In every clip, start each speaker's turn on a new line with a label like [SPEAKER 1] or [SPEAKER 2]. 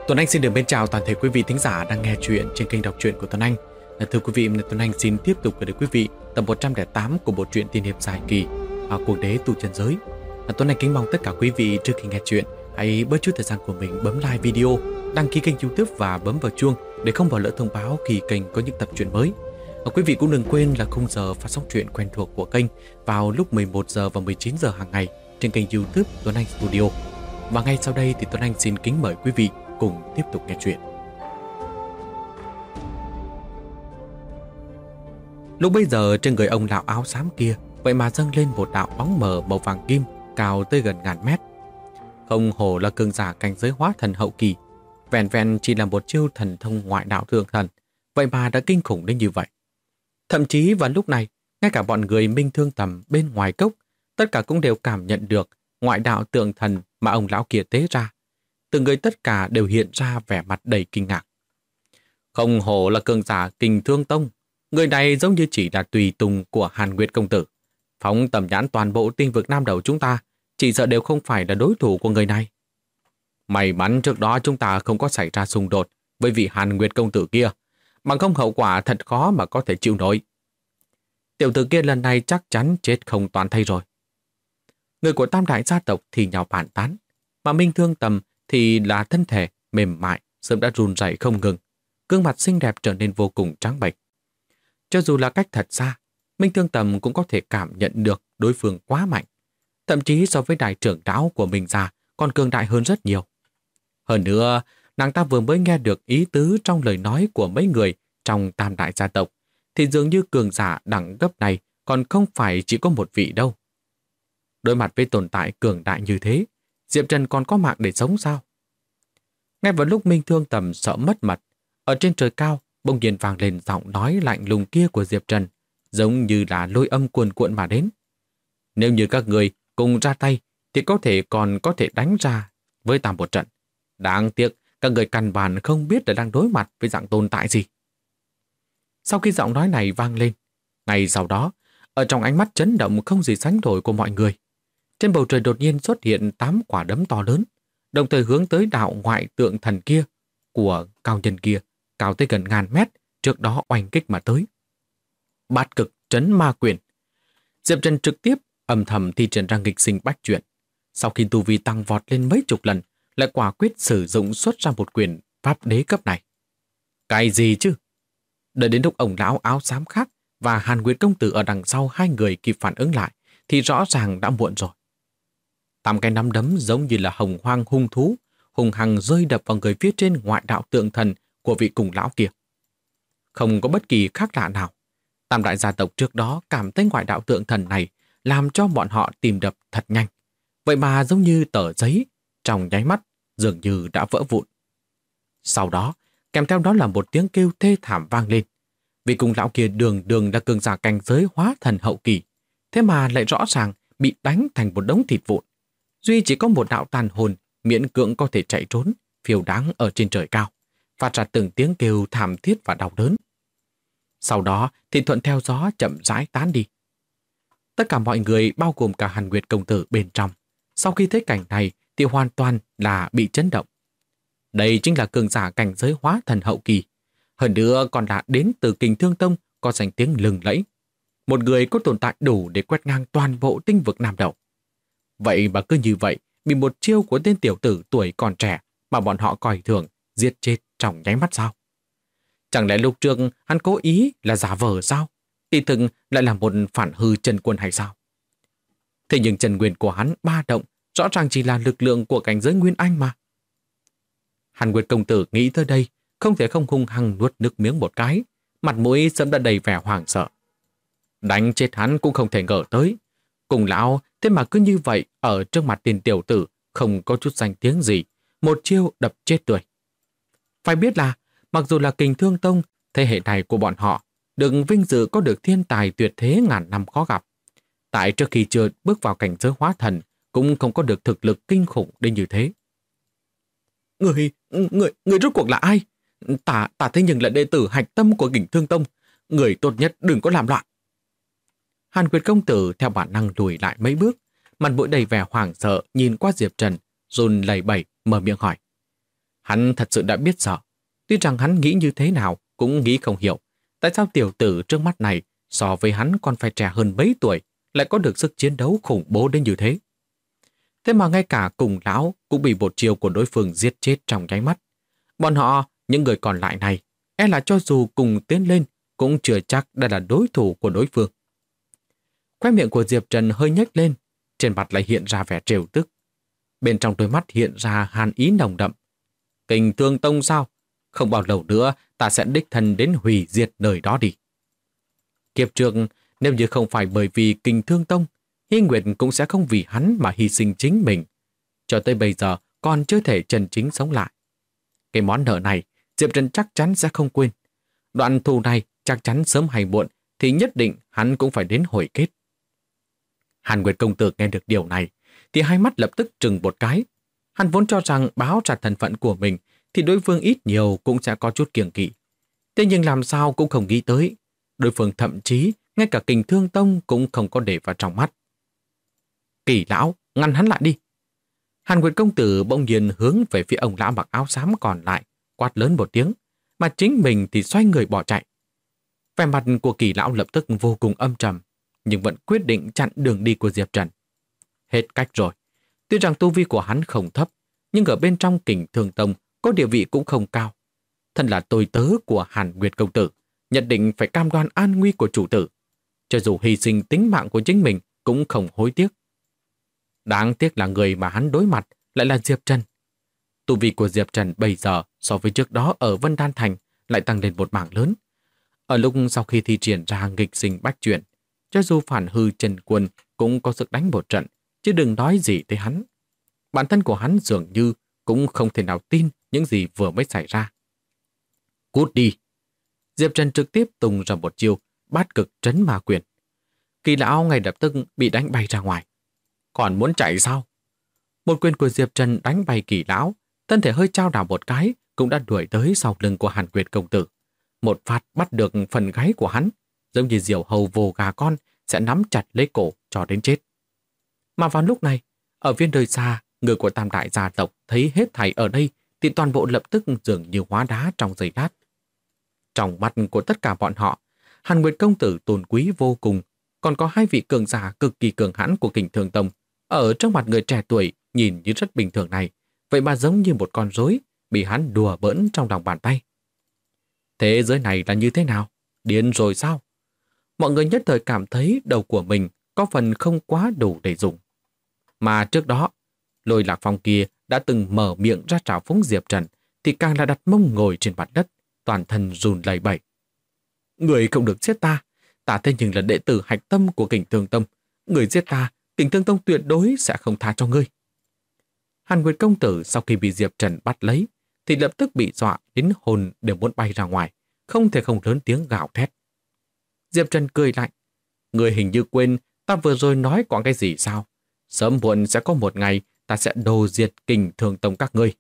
[SPEAKER 1] Tuấn Anh xin được mến chào toàn thể quý vị thính giả đang nghe chuyện trên kênh đọc truyện của Tuấn Anh. Thưa quý vị, Tuấn Anh xin tiếp tục gửi đến quý vị tập 108 của bộ truyện tiên hiệp dài kỳ Cuộc đế tu chân giới. Tuấn Anh kính mong tất cả quý vị trước khi nghe chuyện hãy bớt chút thời gian của mình bấm like video, đăng ký kênh YouTube và bấm vào chuông để không bỏ lỡ thông báo khi kênh có những tập truyện mới. Quý vị cũng đừng quên là khung giờ phát sóng truyện quen thuộc của kênh vào lúc 11 giờ và 19 giờ hàng ngày trên kênh YouTube Tuấn Anh Studio. Và ngay sau đây thì Tuấn Anh xin kính mời quý vị cùng tiếp tục nghe chuyện. Lúc bấy giờ trên người ông lão áo xám kia vậy mà dâng lên một đạo bóng mờ màu vàng kim cao tới gần ngàn mét. Không hổ là cường giả cảnh giới hóa thần hậu kỳ, vẹn vẹn chỉ là một chiêu thần thông ngoại đạo thượng thần, vậy mà đã kinh khủng đến như vậy. Thậm chí vào lúc này, ngay cả bọn người Minh Thương Tầm bên ngoài cốc, tất cả cũng đều cảm nhận được ngoại đạo tượng thần mà ông lão kia tế ra. Từng người tất cả đều hiện ra vẻ mặt đầy kinh ngạc. Không hổ là cường giả Kình Thương Tông, người này giống như chỉ là tùy tùng của Hàn Nguyệt công tử. Phóng tầm nhãn toàn bộ tinh vực Nam Đầu chúng ta, chỉ sợ đều không phải là đối thủ của người này. May mắn trước đó chúng ta không có xảy ra xung đột với vị Hàn Nguyệt công tử kia, bằng không hậu quả thật khó mà có thể chịu nổi. Tiểu tử kia lần này chắc chắn chết không toàn thây rồi. Người của Tam Đại gia tộc thì nhào bàn tán, mà Minh Thương Tầm thì là thân thể mềm mại, sớm đã run rẩy không ngừng, gương mặt xinh đẹp trở nên vô cùng trắng bệch. Cho dù là cách thật xa, Minh Thương Tầm cũng có thể cảm nhận được đối phương quá mạnh, thậm chí so với đại trưởng lão của mình già còn cường đại hơn rất nhiều. Hơn nữa, nàng ta vừa mới nghe được ý tứ trong lời nói của mấy người trong Tam Đại gia tộc, thì dường như cường giả đẳng cấp này còn không phải chỉ có một vị đâu. Đối mặt với tồn tại cường đại như thế, Diệp Trần còn có mạng để sống sao? Ngay vào lúc Minh Thương Tầm sợ mất mật, ở trên trời cao bỗng nhiên vang lên giọng nói lạnh lùng kia của Diệp Trần, giống như là lôi âm cuồn cuộn mà đến. Nếu như các người cùng ra tay thì còn có thể đánh ra với ta một trận. Đáng tiếc các người căn bản không biết là đang đối mặt với dạng tồn tại gì. Sau khi giọng nói này vang lên, ngay sau đó, ở trong ánh mắt chấn động không gì sánh nổi của mọi người, trên bầu trời đột nhiên xuất hiện 8 quả đấm to lớn, đồng thời hướng tới đạo ngoại tượng thần kia của cao nhân kia, cao tới gần ngàn mét, trước đó oanh kích mà tới. Bát cực trấn ma quyền. Diệp Trần trực tiếp âm thầm thi triển ra nghịch sinh bách chuyển. Sau khi tu vi tăng vọt lên mấy chục lần, lại quả quyết sử dụng xuất ra một quyền pháp đế cấp này. Cái gì chứ? Đợi đến lúc ông lão áo xám khác và Hàn Nguyệt công tử ở đằng sau hai người kịp phản ứng lại, thì rõ ràng đã muộn rồi. 8 cái nắm đấm giống như là hồng hoang hung thú, hùng hăng rơi đập vào người phía trên ngoại đạo tượng thần của vị cùng lão kia. Không có bất kỳ khác lạ nào. Tam đại gia tộc trước đó cảm thấy ngoại đạo tượng thần này làm cho bọn họ tìm đập thật nhanh. Vậy mà giống như tờ giấy, trong nháy mắt dường như đã vỡ vụn. Sau đó, kèm theo đó là một tiếng kêu thê thảm vang lên. Vị cùng lão kia đường đường là cường giả cảnh giới hóa thần hậu kỳ, thế mà lại rõ ràng bị đánh thành một đống thịt vụn. Duy chỉ có một đạo tàn hồn miễn cưỡng có thể chạy trốn, phiêu đáng ở trên trời cao, phát ra từng tiếng kêu thảm thiết và đau đớn. Sau đó thì thuận theo gió chậm rãi tán đi. Tất cả mọi người, bao gồm cả Hàn Nguyệt công tử bên trong, sau khi thấy cảnh này thì hoàn toàn là bị chấn động. Đây chính là cường giả cảnh giới hóa thần hậu kỳ, hơn nữa còn là đến từ Kình Thương Tông, có danh tiếng lừng lẫy. Một người có tồn tại đủ để quét ngang toàn bộ tinh vực Nam Đầu. Vậy mà cứ như vậy, bị một chiêu của tên tiểu tử tuổi còn trẻ mà bọn họ coi thường, giết chết trong nháy mắt sao? Chẳng lẽ lúc trước hắn cố ý là giả vờ sao? Kỳ thực lại là một phản hư chân quân hay sao? Thế nhưng chân nguyên của hắn ba động rõ ràng chỉ là lực lượng của cảnh giới Nguyên Anh mà. Hàn Nguyệt công tử nghĩ tới đây, không thể không hung hăng nuốt nước miếng một cái, mặt mũi sớm đã đầy vẻ hoảng sợ. Đánh chết hắn cũng không thể ngờ tới. Cùng lão, thế mà cứ như vậy ở trước mặt tiền tiểu tử không có chút danh tiếng gì, một chiêu đập chết tươi. Phải biết là, mặc dù là Kình Thương Tông, thế hệ này của bọn họ được vinh dự có được thiên tài tuyệt thế ngàn năm khó gặp. Tại trước khi chưa bước vào cảnh giới hóa thần, cũng không có được thực lực kinh khủng đến như thế. Người rốt cuộc là ai? Ta thế nhưng là đệ tử hạch tâm của Kình Thương Tông. Người tốt nhất đừng có làm loạn. Hàn Nguyệt công tử theo bản năng lùi lại mấy bước, mặt mũi đầy vẻ hoảng sợ nhìn qua Diệp Trần, run lẩy bẩy mở miệng hỏi. Hắn thật sự đã biết sợ. Tuy rằng hắn nghĩ như thế nào cũng nghĩ không hiểu. Tại sao tiểu tử trước mắt này so với hắn còn phải trẻ hơn mấy tuổi lại có được sức chiến đấu khủng bố đến như thế? Thế mà ngay cả cùng lão cũng bị một chiều của đối phương giết chết trong nháy mắt. Bọn họ, những người còn lại này, e là cho dù cùng tiến lên cũng chưa chắc đã là đối thủ của đối phương. Khóe miệng của Diệp Trần hơi nhếch lên, trên mặt lại hiện ra vẻ trêu tức. Bên trong đôi mắt hiện ra hàn ý nồng đậm. Kình Thương Tông sao? Không bao lâu nữa ta sẽ đích thân đến hủy diệt nơi đó đi. Kiếp trước, nếu như không phải bởi vì Kình Thương Tông, Hy Nguyệt cũng sẽ không vì hắn mà hy sinh chính mình. Cho tới bây giờ còn chưa thể chân chính sống lại. Cái món nợ này, Diệp Trần chắc chắn sẽ không quên. Đoạn thù này chắc chắn sớm hay muộn thì nhất định hắn cũng phải đến hồi kết. Hàn Nguyệt công tử nghe được điều này thì hai mắt lập tức trừng một cái. Hắn vốn cho rằng báo ra thân phận của mình thì đối phương ít nhiều cũng sẽ có chút kiêng kỵ. Thế nhưng làm sao cũng không nghĩ tới. Đối phương thậm chí ngay cả Kình Thương Tông cũng không có để vào trong mắt. Kỳ lão, ngăn hắn lại đi. Hàn Nguyệt công tử bỗng nhiên hướng về phía ông lão mặc áo xám còn lại, quát lớn một tiếng, mà chính mình thì xoay người bỏ chạy. Vẻ mặt của Kỳ lão lập tức vô cùng âm trầm, nhưng vẫn quyết định chặn đường đi của Diệp Trần. Hết cách rồi. Tuy rằng tu vi của hắn không thấp, nhưng ở bên trong Kình Thương Tông có địa vị cũng không cao. Thân là tôi tớ của Hàn Nguyệt công tử, nhất định phải cam đoan an nguy của chủ tử. Cho dù hy sinh tính mạng của chính mình cũng không hối tiếc. Đáng tiếc là người mà hắn đối mặt lại là Diệp Trần. Tu vi của Diệp Trần bây giờ so với trước đó ở Vân Đan Thành lại tăng lên một mảng lớn. Ở lúc sau khi thi triển ra nghịch sinh bách chuyển, cho dù phản hư Trần Quân cũng có sức đánh một trận, chứ đừng nói gì tới hắn. Bản thân của hắn dường như cũng không thể nào tin những gì vừa mới xảy ra. Cút đi! Diệp Trần trực tiếp tung ra một chiêu bát cực trấn ma quyền. Kỳ lão ngay lập tức bị đánh bay ra ngoài. Còn muốn chạy sao? Một quyền của Diệp Trần đánh bay Kỳ lão, thân thể hơi trao đảo một cái cũng đã đuổi tới sau lưng của Hàn Nguyệt công tử. Một phát bắt được phần gáy của hắn, giống như diều hầu vồ gà con sẽ nắm chặt lấy cổ cho đến chết. Mà vào lúc này, ở phía nơi xa, người của Tam Đại gia tộc thấy hết thảy ở đây thì toàn bộ lập tức dường như hóa đá trong giây lát. Trong mắt của tất cả bọn họ, Hàn Nguyệt công tử tôn quý vô cùng, còn có hai vị cường giả cực kỳ cường hãn của Kình Thương Tông ở trong mặt người trẻ tuổi nhìn như rất bình thường này, vậy mà giống như một con rối bị hắn đùa bỡn trong lòng bàn tay. Thế giới này là như thế nào? Điên rồi sao? Mọi người nhất thời cảm thấy đầu của mình có phần không quá đủ để dùng. Mà trước đó, Lôi Lạc Phong kia đã từng mở miệng ra trào phúng Diệp Trần thì càng là đặt mông ngồi trên mặt đất, toàn thân run lẩy bẩy. Người không được giết ta, ta thế nhưng là đệ tử hạch tâm của Kình Thương Tông. Người giết ta, Kình Thương Tông tuyệt đối sẽ không tha cho ngươi. Hàn Nguyệt công tử sau khi bị Diệp Trần bắt lấy thì lập tức bị dọa đến hồn đều muốn bay ra ngoài, không thể không lớn tiếng gào thét. Diệp Trần cười lạnh. Người hình như quên ta vừa rồi nói có cái gì sao? Sớm muộn sẽ có một ngày ta sẽ đồ diệt Kình Thương Tông các ngươi.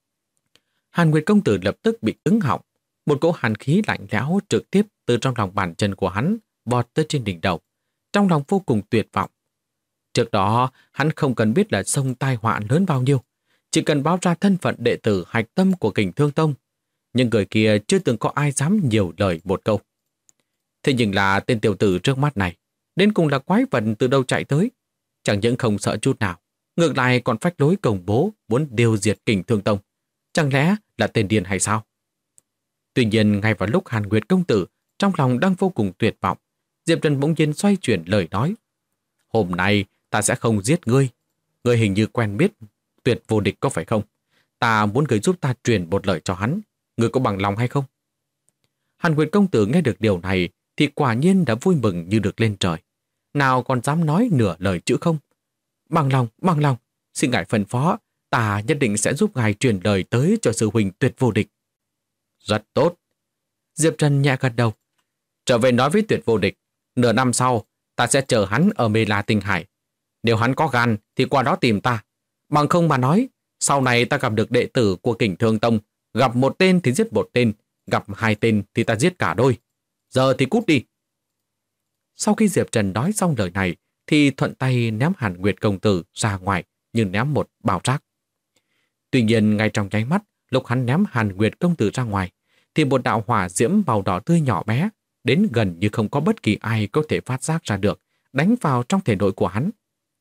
[SPEAKER 1] Hàn Nguyệt công tử lập tức bị cứng họng. Một cỗ hàn khí lạnh lẽo trực tiếp từ trong lòng bàn chân của hắn vọt tới trên đỉnh đầu. Trong lòng vô cùng tuyệt vọng. Trước đó, hắn không cần biết là sông tai họa lớn bao nhiêu. Chỉ cần báo ra thân phận đệ tử hạch tâm của Kình Thương Tông. Nhưng người kia chưa từng có ai dám nhiều lời một câu. Thế nhưng là tên tiểu tử trước mắt này, đến cùng là quái vật từ đâu chạy tới. Chẳng những không sợ chút nào, ngược lại còn phách lối công bố muốn tiêu diệt Kình Thương Tông. Chẳng lẽ là tên điên hay sao? Tuy nhiên, ngay vào lúc Hàn Nguyệt công tử trong lòng đang vô cùng tuyệt vọng, Diệp Trần bỗng nhiên xoay chuyển lời nói. Hôm nay ta sẽ không giết ngươi. Ngươi hình như quen biết Tuyệt Vô Địch có phải không? Ta muốn ngươi giúp ta truyền một lời cho hắn. Ngươi có bằng lòng hay không? Hàn Nguyệt công tử nghe được điều này thì quả nhiên đã vui mừng như được lên trời. Nào còn dám nói nửa lời chữ không? Bằng lòng, xin ngài phân phó, ta nhất định sẽ giúp ngài truyền lời tới cho sư huynh Tuyệt Vô Địch. Rất tốt. Diệp Trần nhẹ gật đầu. Trở về nói với Tuyệt Vô Địch, nửa năm sau, ta sẽ chờ hắn ở Mê La Tinh Hải. Nếu hắn có gan thì qua đó tìm ta. Bằng không mà nói, sau này ta gặp được đệ tử của Kình Thương Tông, gặp một tên thì giết một tên, gặp hai tên thì ta giết cả đôi. Giờ thì cút đi. Sau khi Diệp Trần nói xong lời này, thì thuận tay ném Hàn Nguyệt công tử ra ngoài như ném một bao rác. Tuy nhiên, ngay trong nháy mắt, lúc hắn ném Hàn Nguyệt công tử ra ngoài, thì một đạo hỏa diễm màu đỏ tươi nhỏ bé, đến gần như không có bất kỳ ai có thể phát giác ra được, đánh vào trong thể nội của hắn.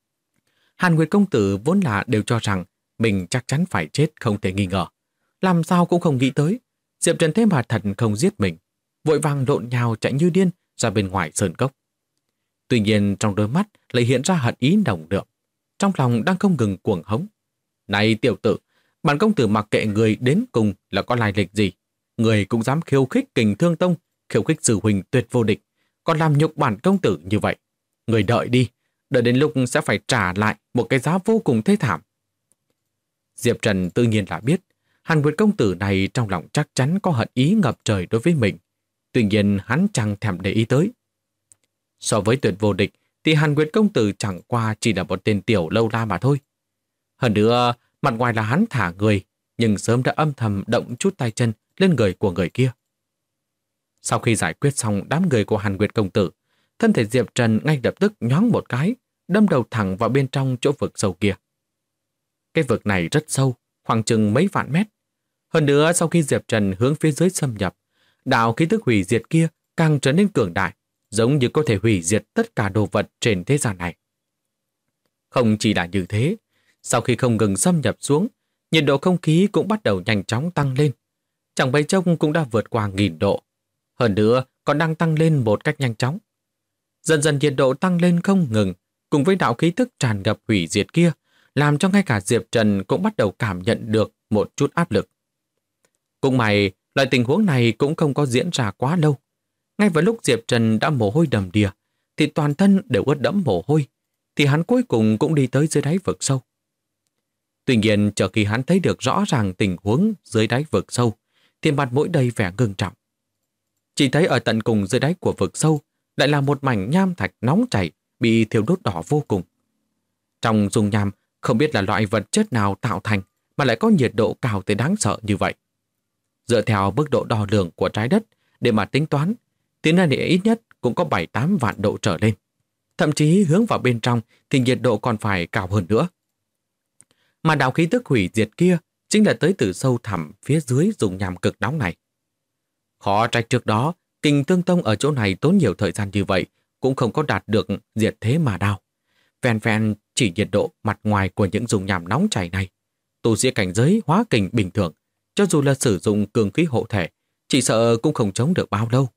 [SPEAKER 1] Hàn Nguyệt công tử vốn là đều cho rằng mình chắc chắn phải chết không thể nghi ngờ. Làm sao cũng không nghĩ tới, Diệp Trần thế mà thật không giết mình, vội vàng lộn nhào chạy như điên ra bên ngoài sơn cốc. Tuy nhiên trong đôi mắt lại hiện ra hận ý nồng đượm, trong lòng đang không ngừng cuồng hống. Này tiểu tử, bản công tử mặc kệ người đến cùng là có lai lịch gì, người cũng dám khiêu khích Kình Thương Tông, khiêu khích sư huynh tuyệt vô địch, còn làm nhục bản công tử như vậy. Người đợi đi, đợi đến lúc sẽ phải trả lại một cái giá vô cùng thê thảm. Diệp Trần tự nhiên là biết, Hàn Nguyệt công tử này trong lòng chắc chắn có hận ý ngập trời đối với mình. Tuy nhiên hắn chẳng thèm để ý tới. So với tuyệt vô địch, thì Hàn Nguyệt công tử chẳng qua chỉ là một tên tiểu lâu la mà thôi. Hơn nữa, mặt ngoài là hắn thả người, nhưng sớm đã âm thầm động chút tay chân lên người của người kia. Sau khi giải quyết xong đám người của Hàn Nguyệt công tử, thân thể Diệp Trần ngay lập tức nhoáng một cái, đâm đầu thẳng vào bên trong chỗ vực sâu kia. Cái vực này rất sâu, khoảng chừng mấy vạn mét. Hơn nữa, sau khi Diệp Trần hướng phía dưới xâm nhập, đạo khí tức hủy diệt kia càng trở nên cường đại, giống như có thể hủy diệt tất cả đồ vật trên thế gian này. Không chỉ là như thế, sau khi không ngừng xâm nhập xuống, nhiệt độ không khí cũng bắt đầu nhanh chóng tăng lên. Chẳng mấy chốc cũng đã vượt qua 1000 độ. Hơn nữa, còn đang tăng lên một cách nhanh chóng. Dần dần nhiệt độ tăng lên không ngừng, cùng với đạo khí tức tràn ngập hủy diệt kia, làm cho ngay cả Diệp Trần cũng bắt đầu cảm nhận được một chút áp lực. Cũng may, loại tình huống này cũng không có diễn ra quá lâu. Ngay vào lúc Diệp Trần đã mồ hôi đầm đìa, thì toàn thân đều ướt đẫm mồ hôi, thì hắn cuối cùng cũng đi tới dưới đáy vực sâu. Tuy nhiên, chờ khi hắn thấy được rõ ràng tình huống dưới đáy vực sâu, thì mặt mũi đầy vẻ ngưng trọng. Chỉ thấy ở tận cùng dưới đáy của vực sâu lại là một mảnh nham thạch nóng chảy bị thiêu đốt đỏ vô cùng. Trong dung nham không biết là loại vật chất nào tạo thành mà lại có nhiệt độ cao tới đáng sợ như vậy. Dựa theo mức độ đo lường của trái đất để mà tính toán, thì nơi này ít nhất cũng có 7-8 vạn độ trở lên. Thậm chí hướng vào bên trong thì nhiệt độ còn phải cao hơn nữa. Mà đạo khí tức hủy diệt kia chính là tới từ sâu thẳm phía dưới dung nham cực nóng này. Khó trách trước đó, Kình Thương Tông ở chỗ này tốn nhiều thời gian như vậy cũng không có đạt được diệt thế mà đao. Vẹn vẹn chỉ nhiệt độ mặt ngoài của những dung nham nóng chảy này. Tu sĩ cảnh giới hóa kình bình thường, cho dù là sử dụng cường khí hộ thể, chỉ sợ cũng không chống được bao lâu.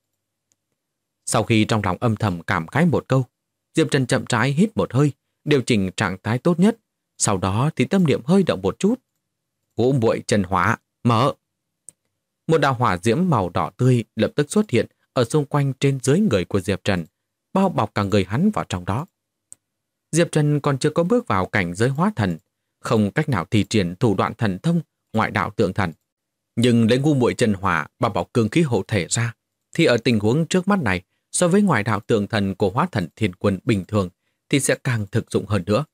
[SPEAKER 1] Sau khi trong lòng âm thầm cảm khái một câu, Diệp Trần chậm rãi hít một hơi, điều chỉnh trạng thái tốt nhất, sau đó thì tâm niệm hơi động một chút. Ngũ muội chân hỏa, mở! Một đạo hỏa diễm màu đỏ tươi lập tức xuất hiện ở xung quanh trên dưới người của Diệp Trần, bao bọc cả người hắn vào trong đó. Diệp Trần còn chưa có bước vào cảnh giới hóa thần, không cách nào thi triển thủ đoạn thần thông ngoại đạo tượng thần. Nhưng lấy ngu muội chân hỏa bao bọc cương khí hộ thể ra, thì ở tình huống trước mắt này, so với ngoại đạo tượng thần của hóa thần thiên quân bình thường, thì sẽ càng thực dụng hơn nữa.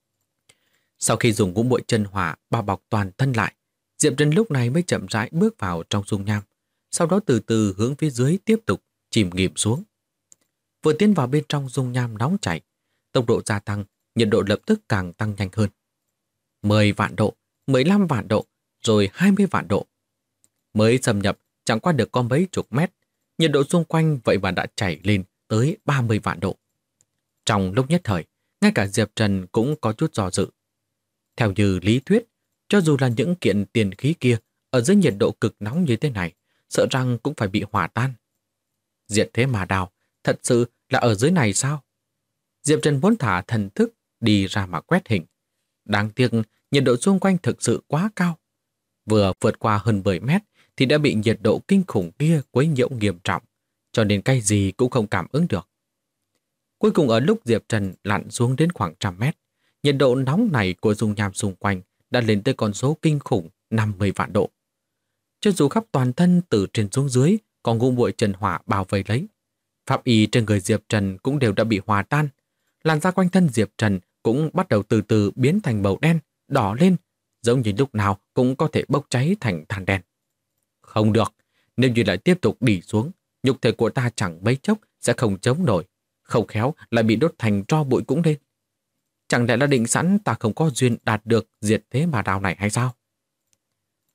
[SPEAKER 1] Sau khi dùng ngũ muội chân hỏa bao bọc toàn thân lại, Diệp Trần lúc này mới chậm rãi bước vào trong dung nham, sau đó từ từ hướng phía dưới tiếp tục chìm nghỉm xuống. Vừa tiến vào bên trong dung nham nóng chảy, tốc độ gia tăng, nhiệt độ lập tức càng tăng nhanh hơn. 10 vạn độ, 15 vạn độ, rồi 20 vạn độ. Mới xâm nhập chẳng qua được có mấy chục mét, nhiệt độ xung quanh vậy mà đã chảy lên tới 30 vạn độ. Trong lúc nhất thời, ngay cả Diệp Trần cũng có chút do dự. Theo như lý thuyết, cho dù là những kiện tiền khí kia ở dưới nhiệt độ cực nóng như thế này, sợ rằng cũng phải bị hỏa tan. Diệt thế mà đào, thật sự là ở dưới này sao? Diệp Trần muốn thả thần thức đi ra mà quét hình. Đáng tiếc, nhiệt độ xung quanh thực sự quá cao. Vừa vượt qua hơn 10 mét thì đã bị nhiệt độ kinh khủng kia quấy nhiễu nghiêm trọng, cho nên cái gì cũng không cảm ứng được. Cuối cùng ở lúc Diệp Trần lặn xuống đến khoảng 100 mét, nhiệt độ nóng này của dung nham xung quanh đã lên tới con số kinh khủng 50 vạn độ. Cho dù khắp toàn thân từ trên xuống dưới có ngũ muội chân hỏa bao vây lấy, pháp y trên người Diệp Trần cũng đều đã bị hòa tan. Làn da quanh thân Diệp Trần cũng bắt đầu từ từ biến thành màu đen, đỏ lên, giống như lúc nào cũng có thể bốc cháy thành than đen. Không được, nếu như lại tiếp tục đi xuống, nhục thể của ta chẳng mấy chốc sẽ không chống nổi, không khéo lại bị đốt thành tro bụi cũng lên. Chẳng lẽ là định sẵn ta không có duyên đạt được diệt thế mà đao này hay sao?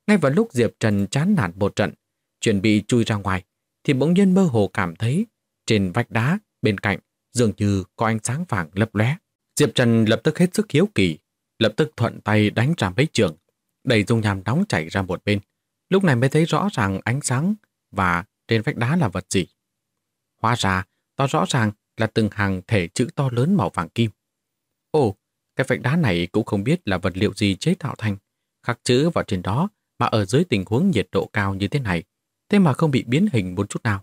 [SPEAKER 1] Ngay vào lúc Diệp Trần chán nản một trận, chuẩn bị chui ra ngoài, thì bỗng nhiên mơ hồ cảm thấy trên vách đá bên cạnh dường như có ánh sáng vàng lấp lóe. Diệp Trần lập tức hết sức hiếu kỳ, lập tức thuận tay đánh ra mấy trường, đẩy dung nham nóng chảy ra một bên. Lúc này mới thấy rõ ràng ánh sáng và trên vách đá là vật gì. Hóa ra, đó rõ ràng là từng hàng thể chữ to lớn màu vàng kim. Ồ, cái vách đá này cũng không biết là vật liệu gì chế tạo thành, khắc chữ vào trên đó mà ở dưới tình huống nhiệt độ cao như thế này, thế mà không bị biến hình một chút nào.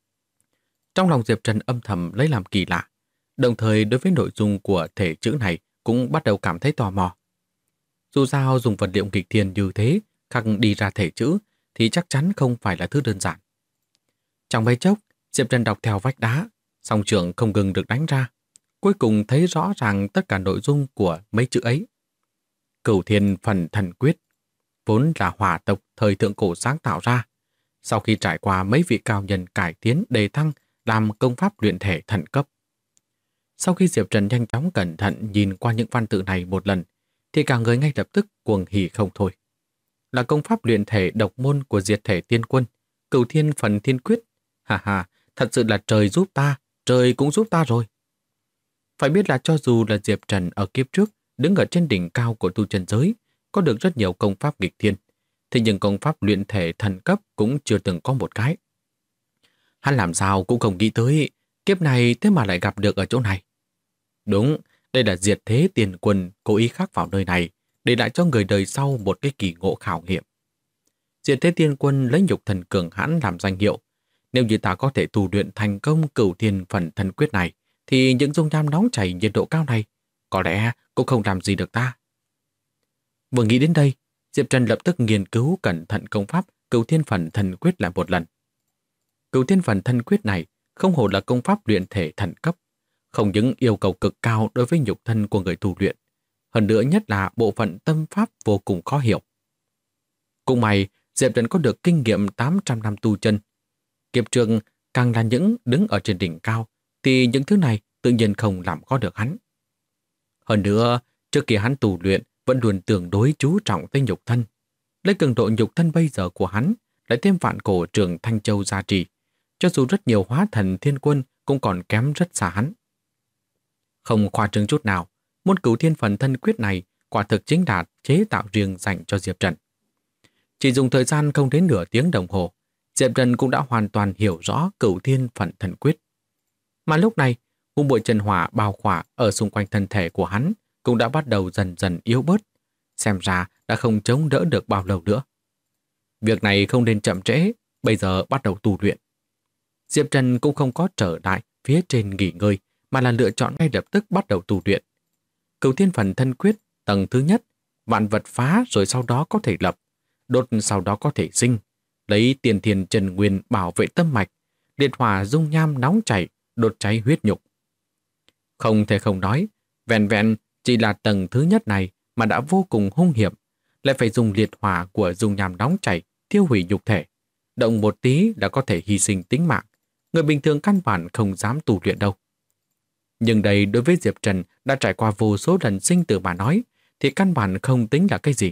[SPEAKER 1] Trong lòng Diệp Trần âm thầm lấy làm kỳ lạ, đồng thời đối với nội dung của thể chữ này cũng bắt đầu cảm thấy tò mò. Dù sao dùng vật liệu nghịch thiên như thế khắc đi ra thể chữ thì chắc chắn không phải là thứ đơn giản. Trong mấy chốc, Diệp Trần đọc theo vách đá, song trường không ngừng được đánh ra. Cuối cùng thấy rõ ràng tất cả nội dung của mấy chữ ấy. Cửu Thiên Phần Thần Quyết vốn là hỏa tộc thời thượng cổ sáng tạo ra. Sau khi trải qua mấy vị cao nhân cải tiến đề thăng làm công pháp luyện thể thần cấp. Sau khi Diệp Trần nhanh chóng cẩn thận nhìn qua những văn tự này một lần, thì cả người ngay lập tức cuồng hỉ không thôi. Là công pháp luyện thể độc môn của diệt thể tiên quân, Cửu Thiên Phần Thiên Quyết. Hà hà, thật sự là trời giúp ta, trời cũng giúp ta rồi. Phải biết là cho dù là Diệp Trần ở kiếp trước đứng ở trên đỉnh cao của tu chân giới, có được rất nhiều công pháp nghịch thiên, thì những công pháp luyện thể thần cấp cũng chưa từng có một cái. Hắn làm sao cũng không nghĩ tới, kiếp này thế mà lại gặp được ở chỗ này. Đúng, đây là diệt thế tiền quân cố ý khắc vào nơi này, để lại cho người đời sau một cái kỳ ngộ khảo nghiệm. Diệt thế tiên quân lấy nhục thần cường hãn làm danh hiệu. Nếu như ta có thể tu luyện thành công Cửu Thiên Phần Thần Quyết này, thì những dung nham nóng chảy nhiệt độ cao này có lẽ cũng không làm gì được ta. Vừa nghĩ đến đây, Diệp Trần lập tức nghiên cứu cẩn thận công pháp Cửu Thiên Phần Thần Quyết lại một lần. Cửu Thiên Phần Thần Quyết này không hổ là công pháp luyện thể thần cấp, không những yêu cầu cực cao đối với nhục thân của người tu luyện, hơn nữa nhất là bộ phận tâm pháp vô cùng khó hiểu. Cũng may, Diệp Trần có được kinh nghiệm 800 năm tu chân. Kiếp trước càng là những đứng ở trên đỉnh cao, thì những thứ này tự nhiên không làm có được hắn. Hơn nữa, trước kia hắn tu luyện vẫn luôn tương đối chú trọng tới nhục thân. Lấy cường độ nhục thân bây giờ của hắn, lại thêm vạn cổ trường Thanh Châu gia trì, cho dù rất nhiều hóa thần thiên quân cũng còn kém rất xa hắn. Không khoa trương chút nào, môn Cửu Thiên Phần Thân Quyết này quả thực chính là chế tạo riêng dành cho Diệp Trần. Chỉ dùng thời gian không đến nửa tiếng đồng hồ, Diệp Trần cũng đã hoàn toàn hiểu rõ Cửu Thiên Phần Thần Quyết. Mà lúc này, ngũ bội chân hỏa bao khỏa ở xung quanh thân thể của hắn cũng đã bắt đầu dần dần yếu bớt, xem ra đã không chống đỡ được bao lâu nữa. Việc này không nên chậm trễ, bây giờ bắt đầu tu luyện. Diệp Trần cũng không có trở lại phía trên nghỉ ngơi, mà là lựa chọn ngay lập tức bắt đầu tu luyện. Cửu Thiên Phần Thân Quyết tầng thứ nhất, vạn vật phá rồi sau đó có thể lập, đốt sau đó có thể sinh, lấy tiền thiền trần nguyên bảo vệ tâm mạch, liệt hỏa dung nham nóng chảy, đốt cháy huyết nhục. Không thể không nói, vẹn vẹn chỉ là tầng thứ nhất này mà đã vô cùng hung hiểm, lại phải dùng liệt hỏa của dung nham nóng chảy tiêu hủy nhục thể. Động một tí đã có thể hy sinh tính mạng, người bình thường căn bản không dám tu luyện đâu. Nhưng đây đối với Diệp Trần đã trải qua vô số lần sinh tử mà nói, thì căn bản không tính là cái gì.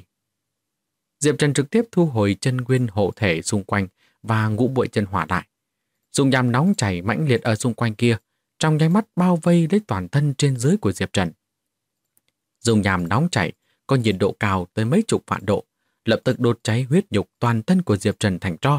[SPEAKER 1] Diệp Trần trực tiếp thu hồi chân nguyên hộ thể xung quanh và ngũ bội chân hỏa lại. Dung nham nóng chảy mãnh liệt ở xung quanh kia, trong nháy mắt bao vây lấy toàn thân trên dưới của Diệp Trần. Dung nham nóng chảy có nhiệt độ cao tới mấy chục vạn độ, lập tức đốt cháy huyết nhục toàn thân của Diệp Trần thành tro.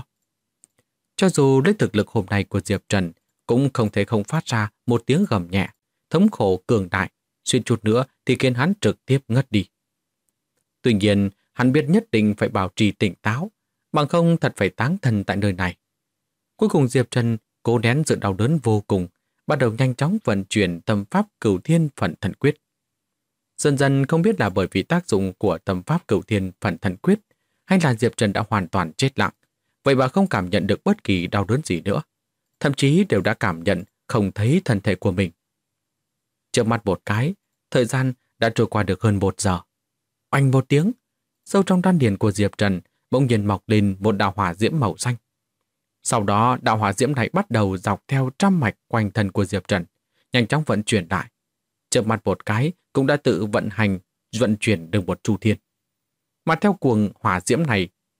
[SPEAKER 1] Cho dù lấy thực lực hôm nay của Diệp Trần, cũng không thể không phát ra một tiếng gầm nhẹ, thống khổ cường đại, suýt chút nữa thì khiến hắn trực tiếp ngất đi. Tuy nhiên, hắn biết nhất định phải bảo trì tỉnh táo, bằng không thật phải táng thân tại nơi này. Cuối cùng Diệp Trần cố nén sự đau đớn vô cùng, bắt đầu nhanh chóng vận chuyển tâm pháp Cửu Thiên Phần Thần Quyết. Dần dần không biết là bởi vì tác dụng của tâm pháp Cửu Thiên Phần Thần Quyết, hay là Diệp Trần đã hoàn toàn chết lặng, vậy mà không cảm nhận được bất kỳ đau đớn gì nữa, thậm chí đều đã cảm nhận không thấy thân thể của mình. Chớp mắt một cái, thời gian đã trôi qua được hơn 1 giờ. Oanh một tiếng, sâu trong đan điền của Diệp Trần bỗng nhiên mọc lên một đạo hỏa diễm màu xanh. Sau đó, đạo hỏa diễm này bắt đầu dọc theo trăm mạch quanh thân của Diệp Trần, nhanh chóng vận chuyển lại. Chớp mắt một cái cũng đã tự vận chuyển được một chu thiên. Mà theo cuồng hỏa diễm này,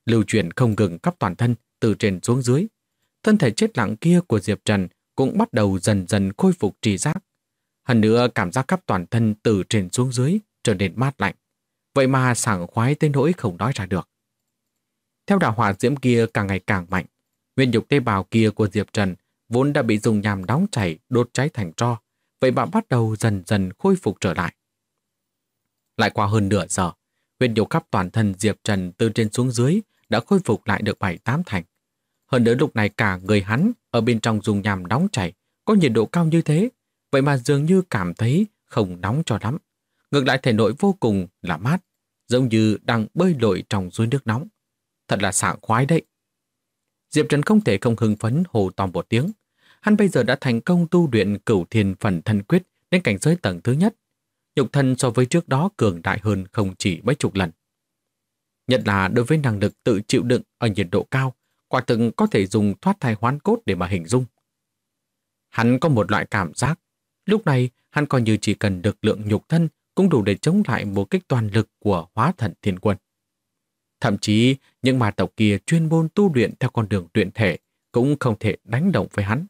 [SPEAKER 1] lưu chuyển không ngừng khắp toàn thân từ trên xuống dưới. Thân thể chết lặng kia của Diệp Trần cũng bắt đầu dần dần khôi phục tri giác. Hơn nữa cảm giác khắp toàn thân từ trên xuống dưới trở nên mát lạnh. Vậy mà sảng khoái tới nỗi không nói ra được. Theo đạo hỏa diễm kia càng ngày càng mạnh, nguyên nhục tế bào kia của Diệp Trần vốn đã bị dùng nham nóng chảy đốt cháy thành tro, vậy mà bắt đầu dần dần khôi phục trở lại. Lại qua hơn nửa giờ, nguyên nhục khắp toàn thân Diệp Trần từ trên xuống dưới đã khôi phục lại được 7-8 thành. Hơn nữa lúc này cả người hắn ở bên trong dùng nham nóng chảy có nhiệt độ cao như thế, vậy mà dường như cảm thấy không nóng cho lắm. Ngược lại thể nội vô cùng là mát, giống như đang bơi lội trong suối nước nóng. Thật là sảng khoái đấy. Diệp Trần không thể không hưng phấn hô to một tiếng. Hắn bây giờ đã thành công tu luyện Cửu Thiên Phần Thân Quyết đến cảnh giới tầng thứ nhất. Nhục thân so với trước đó cường đại hơn không chỉ mấy chục lần. Nhất là đối với năng lực tự chịu đựng ở nhiệt độ cao, quả thực có thể dùng thoát thai hoán cốt để mà hình dung. Hắn có một loại cảm giác, lúc này hắn coi như chỉ cần lực lượng nhục thân cũng đủ để chống lại một kích toàn lực của Hóa Thần Thiên Quân. Thậm chí những ma tộc kia chuyên môn tu luyện theo con đường luyện thể cũng không thể đánh đồng với hắn.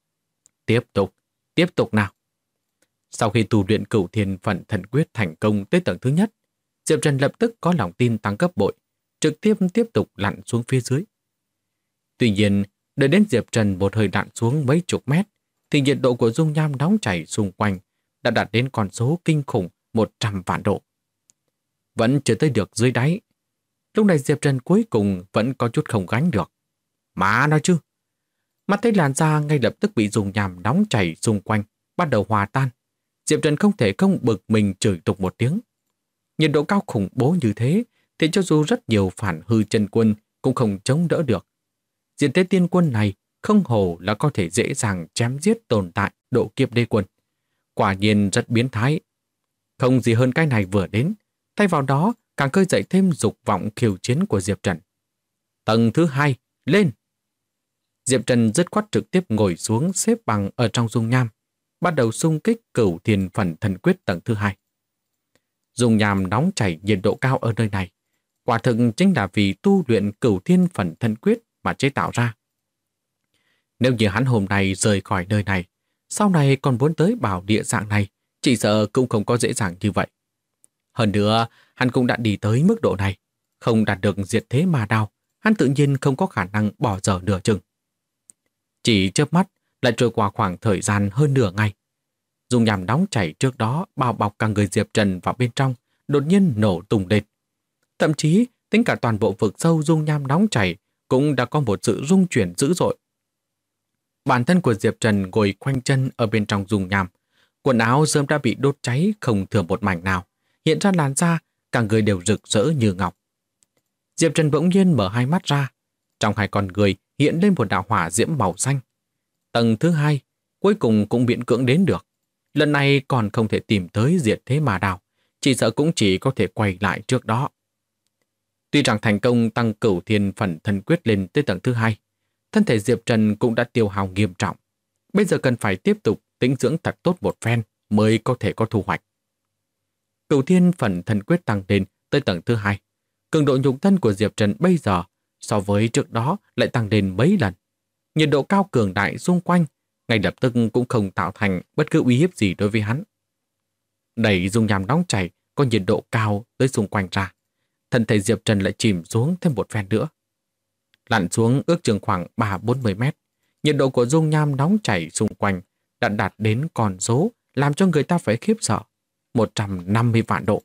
[SPEAKER 1] Tiếp tục nào. Sau khi tu luyện Cửu Thiên Phần Thân Quyết thành công tới tầng thứ nhất, Diệp Trần lập tức có lòng tin tăng gấp bội, trực tiếp tục lặn xuống phía dưới. Tuy nhiên, đợi đến Diệp Trần một hơi lặn xuống mấy chục mét, thì nhiệt độ của dung nham nóng chảy xung quanh đã đạt đến con số kinh khủng 100 vạn độ. Vẫn chưa tới được dưới đáy. Lúc này Diệp Trần cuối cùng vẫn có chút không gánh được. Má nói chứ. Mắt thấy làn da ngay lập tức bị dung nham nóng chảy xung quanh bắt đầu hòa tan. Diệp Trần không thể không bực mình chửi tục một tiếng. Nhiệt độ cao khủng bố như thế thì cho dù rất nhiều phản hư chân quân cũng không chống đỡ được. Diện thế tiên quân này không hổ là có thể dễ dàng chém giết tồn tại độ kiếp đế quân. Quả nhiên rất biến thái. Không gì hơn cái này vừa đến, thay vào đó càng khơi dậy thêm dục vọng khiêu chiến của Diệp Trần. Tầng thứ 2, lên! Diệp Trần dứt khoát trực tiếp ngồi xuống xếp bằng ở trong dung nham, bắt đầu xung kích Cửu Thiên Phần Thân Quyết tầng thứ 2. Dung nham nóng chảy nhiệt độ cao ở nơi này, quả thực chính là vì tu luyện Cửu Thiên Phần Thân Quyết mà chế tạo ra. Nếu như hắn hôm nay rời khỏi nơi này, sau này còn muốn tới bảo địa dạng này, chỉ sợ cũng không có dễ dàng như vậy. Hơn nữa, hắn cũng đã đi tới mức độ này, không đạt được diệt thế ma đao, hắn tự nhiên không có khả năng bỏ dở nửa chừng. Chỉ chớp mắt lại trôi qua khoảng thời gian hơn nửa ngày. Dung nham nóng chảy trước đó bao bọc cả người Diệp Trần vào bên trong, đột nhiên nổ tung lên. Thậm chí, tính cả toàn bộ vực sâu dung nham nóng chảy cũng đã có một sự rung chuyển dữ dội. Bản thân của Diệp Trần ngồi khoanh chân ở bên trong dung nham, quần áo sớm đã bị đốt cháy không thừa một mảnh nào, hiện ra làn da, cả người đều rực rỡ như ngọc. Diệp Trần bỗng nhiên mở hai mắt ra, trong hai con người hiện lên một đạo hỏa diễm màu xanh. Tầng thứ 2, cuối cùng cũng miễn cưỡng đến được. Lần này còn không thể tìm tới diệt thế ma đao, chỉ sợ cũng chỉ có thể quay lại trước đó. Tuy rằng thành công tăng Cửu Thiên Phần Thân Quyết lên tới tầng thứ 2, thân thể Diệp Trần cũng đã tiêu hao nghiêm trọng. Bây giờ cần phải tiếp tục tĩnh dưỡng thật tốt một phen mới có thể có thu hoạch. Cửu Thiên Phần Thân Quyết tăng lên tới tầng thứ 2. Cường độ nhục thân của Diệp Trần bây giờ so với trước đó lại tăng lên mấy lần. Nhiệt độ cao cường đại xung quanh ngay lập tức cũng không tạo thành bất cứ uy hiếp gì đối với hắn. Đẩy dung nham nóng chảy có nhiệt độ cao tới xung quanh ra, thân thể Diệp Trần lại chìm xuống thêm một phen nữa. Lặn xuống ước chừng khoảng 30-40 mét, nhiệt độ của dung nham nóng chảy xung quanh đã đạt đến con số làm cho người ta phải khiếp sợ, 150 vạn độ.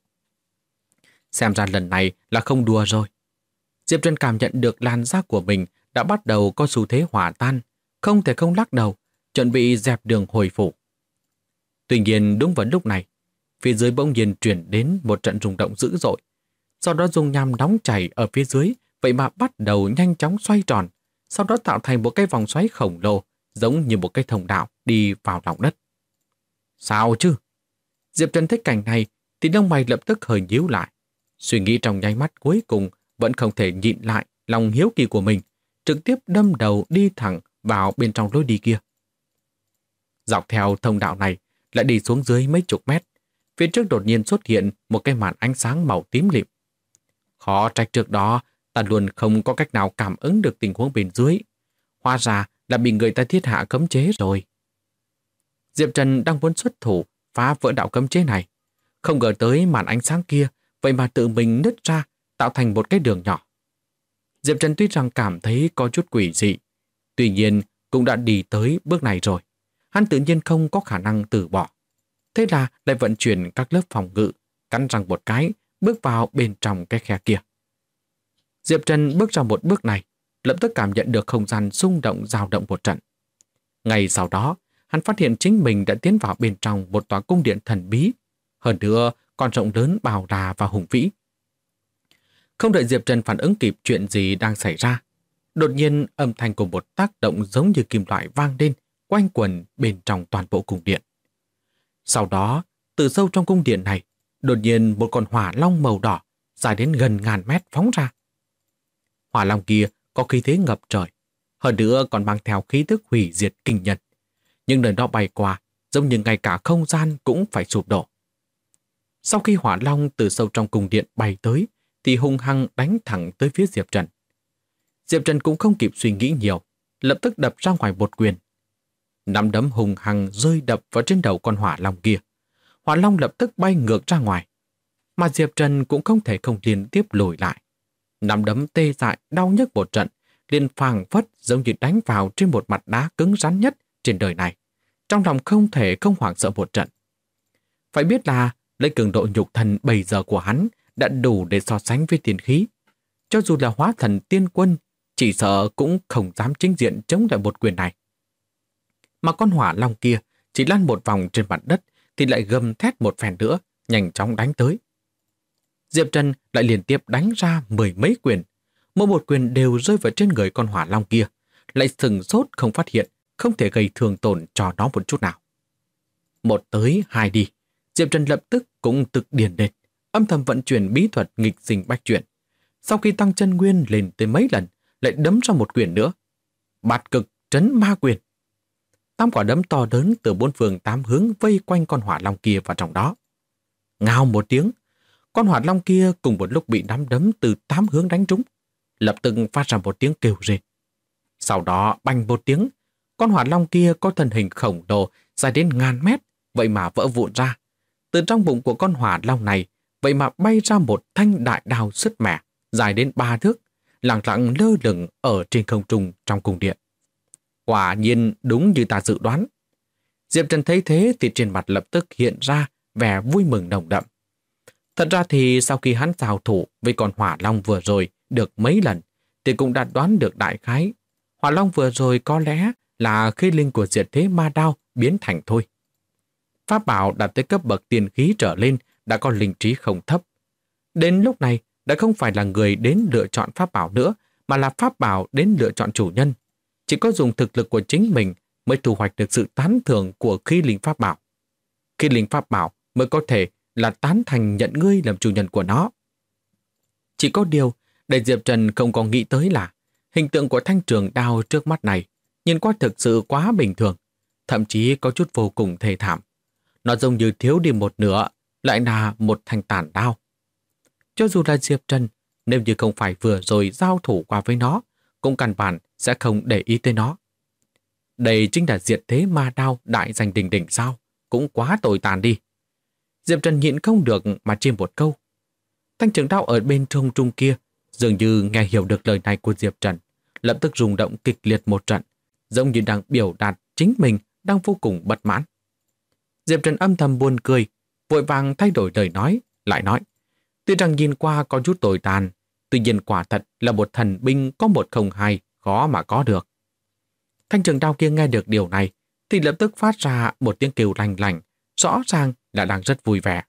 [SPEAKER 1] Xem ra lần này là không đùa rồi. Diệp Trần cảm nhận được làn da của mình đã bắt đầu có xu thế hỏa tan, không thể không lắc đầu, chuẩn bị dẹp đường hồi phục. Tuy nhiên đúng vào lúc này, phía dưới bỗng nhiên truyền đến một trận rung động dữ dội. Sau đó dung nham nóng chảy ở phía dưới vậy mà bắt đầu nhanh chóng xoay tròn, sau đó tạo thành một cái vòng xoáy khổng lồ, giống như một cái thông đạo đi vào lòng đất. Sao chứ? Diệp Trần thấy cảnh này thì lông mày lập tức hơi nhíu lại. Suy nghĩ trong nháy mắt cuối cùng vẫn không thể nhịn lại lòng hiếu kỳ của mình, trực tiếp đâm đầu đi thẳng vào bên trong lối đi kia. Dọc theo thông đạo này lại đi xuống dưới mấy chục mét, phía trước đột nhiên xuất hiện một cái màn ánh sáng màu tím lịm. Khó trách trước đó Ta luôn không có cách nào cảm ứng được tình huống bên dưới. Hóa ra là bị người ta thiết hạ cấm chế rồi. Diệp Trần đang muốn xuất thủ phá vỡ đạo cấm chế này. Không ngờ tới màn ánh sáng kia, vậy mà tự mình nứt ra, tạo thành một cái đường nhỏ. Diệp Trần tuy rằng cảm thấy có chút quỷ dị, tuy nhiên cũng đã đi tới bước này rồi. Hắn tự nhiên không có khả năng từ bỏ. Thế là lại vận chuyển các lớp phòng ngự, cắn răng một cái, bước vào bên trong cái khe kia. Diệp Trần bước ra một bước này, lập tức cảm nhận được không gian xung động dao động một trận. Ngay sau đó, hắn phát hiện chính mình đã tiến vào bên trong một tòa cung điện thần bí, hơn nữa còn rộng lớn bao la và hùng vĩ. Không đợi Diệp Trần phản ứng kịp chuyện gì đang xảy ra, đột nhiên âm thanh của một tác động giống như kim loại vang lên, quanh quẩn bên trong toàn bộ cung điện. Sau đó, từ sâu trong cung điện này, đột nhiên một con hỏa long màu đỏ dài đến gần ngàn mét phóng ra. Hỏa long kia có khí thế ngập trời, hơn nữa còn mang theo khí tức hủy diệt kinh nhân. Nhưng nơi đó bay qua, giống như ngay cả không gian cũng phải sụp đổ. Sau khi hỏa long từ sâu trong cung điện bay tới, thì hung hăng đánh thẳng tới phía Diệp Trần. Diệp Trần cũng không kịp suy nghĩ nhiều, lập tức đập ra ngoài một quyền. Nắm đấm hung hăng rơi đập vào trên đầu con hỏa long kia. Hỏa long lập tức bay ngược ra ngoài. Mà Diệp Trần cũng không thể không liên tiếp lùi lại. Nắm đấm tê dại đau nhức một trận, liền phảng phất giống như đánh vào trên một mặt đá cứng rắn nhất trên đời này. Trong lòng không thể không hoảng sợ một trận. Phải biết là lấy cường độ nhục thân bây giờ của hắn đã đủ để so sánh với tiền khí. Cho dù là hóa thần tiên quân, chỉ sợ cũng không dám chính diện chống lại một quyền này. Mà con hỏa long kia chỉ lăn một vòng trên mặt đất thì lại gầm thét một phen nữa, nhanh chóng đánh tới. Diệp Trần lại liên tiếp đánh ra mười mấy quyền. Mỗi một quyền đều rơi vào trên người con hỏa long kia, lại sừng sốt không phát hiện, không thể gây thương tổn cho nó một chút nào. Một tới hai đi, Diệp Trần lập tức cũng tự điền lên, âm thầm vận chuyển bí thuật nghịch sinh bách chuyển. Sau khi tăng chân nguyên lên tới mấy lần, lại đấm ra một quyền nữa. Bát cực trấn ma quyền. 8 quả đấm to lớn từ bốn phương tám hướng vây quanh con hỏa long kia vào trong đó. Ngao một tiếng, con hỏa long kia cùng một lúc bị nắm đấm từ 8 hướng đánh trúng, lập tức phát ra một tiếng kêu rên. Sau đó bành một tiếng, con hỏa long kia có thân hình khổng lồ dài đến ngàn mét, vậy mà vỡ vụn ra. Từ trong bụng của con hỏa long này, vậy mà bay ra một thanh đại đao sứt mẻ, dài đến 3 thước, lẳng lặng lơ lửng ở trên không trung trong cung điện. Quả nhiên đúng như ta dự đoán. Diệp Trần thấy thế thì trên mặt lập tức hiện ra vẻ vui mừng nồng đậm. Thật ra thì sau khi hắn giao thủ với con hỏa long vừa rồi được mấy lần, thì cũng đã đoán được đại khái. Hỏa long vừa rồi có lẽ là khí linh của diệt thế ma đao biến thành thôi. Pháp bảo đạt tới cấp bậc tiền khí trở lên đã có linh trí không thấp. Đến lúc này đã không phải là người đến lựa chọn pháp bảo nữa, mà là pháp bảo đến lựa chọn chủ nhân. Chỉ có dùng thực lực của chính mình mới thu hoạch được sự tán thưởng của khí linh pháp bảo. Khí linh pháp bảo mới có thể là tán thành nhận ngươi làm chủ nhân của nó. Chỉ có điều, để Diệp Trần không có nghĩ tới là hình tượng của thanh trường đao trước mắt này nhìn qua thực sự quá bình thường, thậm chí có chút vô cùng thê thảm. Nó giống như thiếu đi một nửa, lại là một thanh tản đao. Cho dù là Diệp Trần, nếu như không phải vừa rồi giao thủ qua với nó, cũng căn bản sẽ không để ý tới nó. Đây chính là diệt thế ma đao đại danh đỉnh đỉnh sao, cũng quá tồi tàn đi. Diệp Trần nhịn không được mà chêm một câu. Thanh trường đao ở bên trong trung kia dường như nghe hiểu được lời này của Diệp Trần, lập tức rung động kịch liệt một trận, giống như đang biểu đạt chính mình đang vô cùng bất mãn. Diệp Trần âm thầm buồn cười, vội vàng thay đổi lời nói, lại nói: tuy rằng nhìn qua có chút tồi tàn, tuy nhiên quả thật là một thần binh có 102, khó mà có được. Thanh trường đao kia nghe được điều này thì lập tức phát ra một tiếng kêu lanh lành, rõ ràng là đang rất vui vẻ.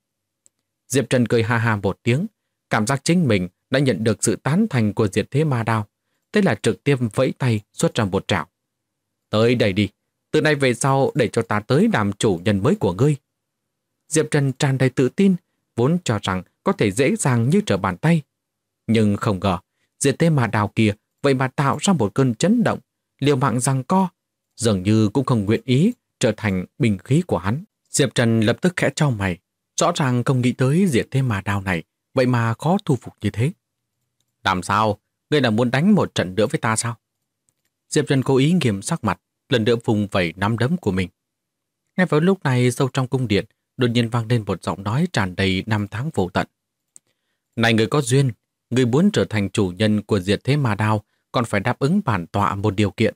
[SPEAKER 1] Diệp Trần cười ha ha một tiếng, cảm giác chính mình đã nhận được sự tán thành của diệt thế ma đao, thế là trực tiếp vẫy tay xuất ra một trảo. Tới đây đi, từ nay về sau để cho ta tới làm chủ nhân mới của ngươi. Diệp Trần tràn đầy tự tin, vốn cho rằng có thể dễ dàng như trở bàn tay. Nhưng không ngờ, diệt thế ma đao kia vậy mà tạo ra một cơn chấn động, liều mạng giằng co, dường như cũng không nguyện ý trở thành binh khí của hắn. Diệp Trần lập tức khẽ chau mày, rõ ràng không nghĩ tới diệt thế ma đao này, vậy mà khó thu phục như thế. Làm sao? Ngươi là muốn đánh một trận nữa với ta sao? Diệp Trần cố ý nghiêm sắc mặt, lần nữa vùng vẩy nắm đấm của mình. Ngay vào lúc này, sâu trong cung điện, đột nhiên vang lên một giọng nói tràn đầy năm tháng vô tận. Này người có duyên, người muốn trở thành chủ nhân của diệt thế ma đao, còn phải đáp ứng bản tọa một điều kiện.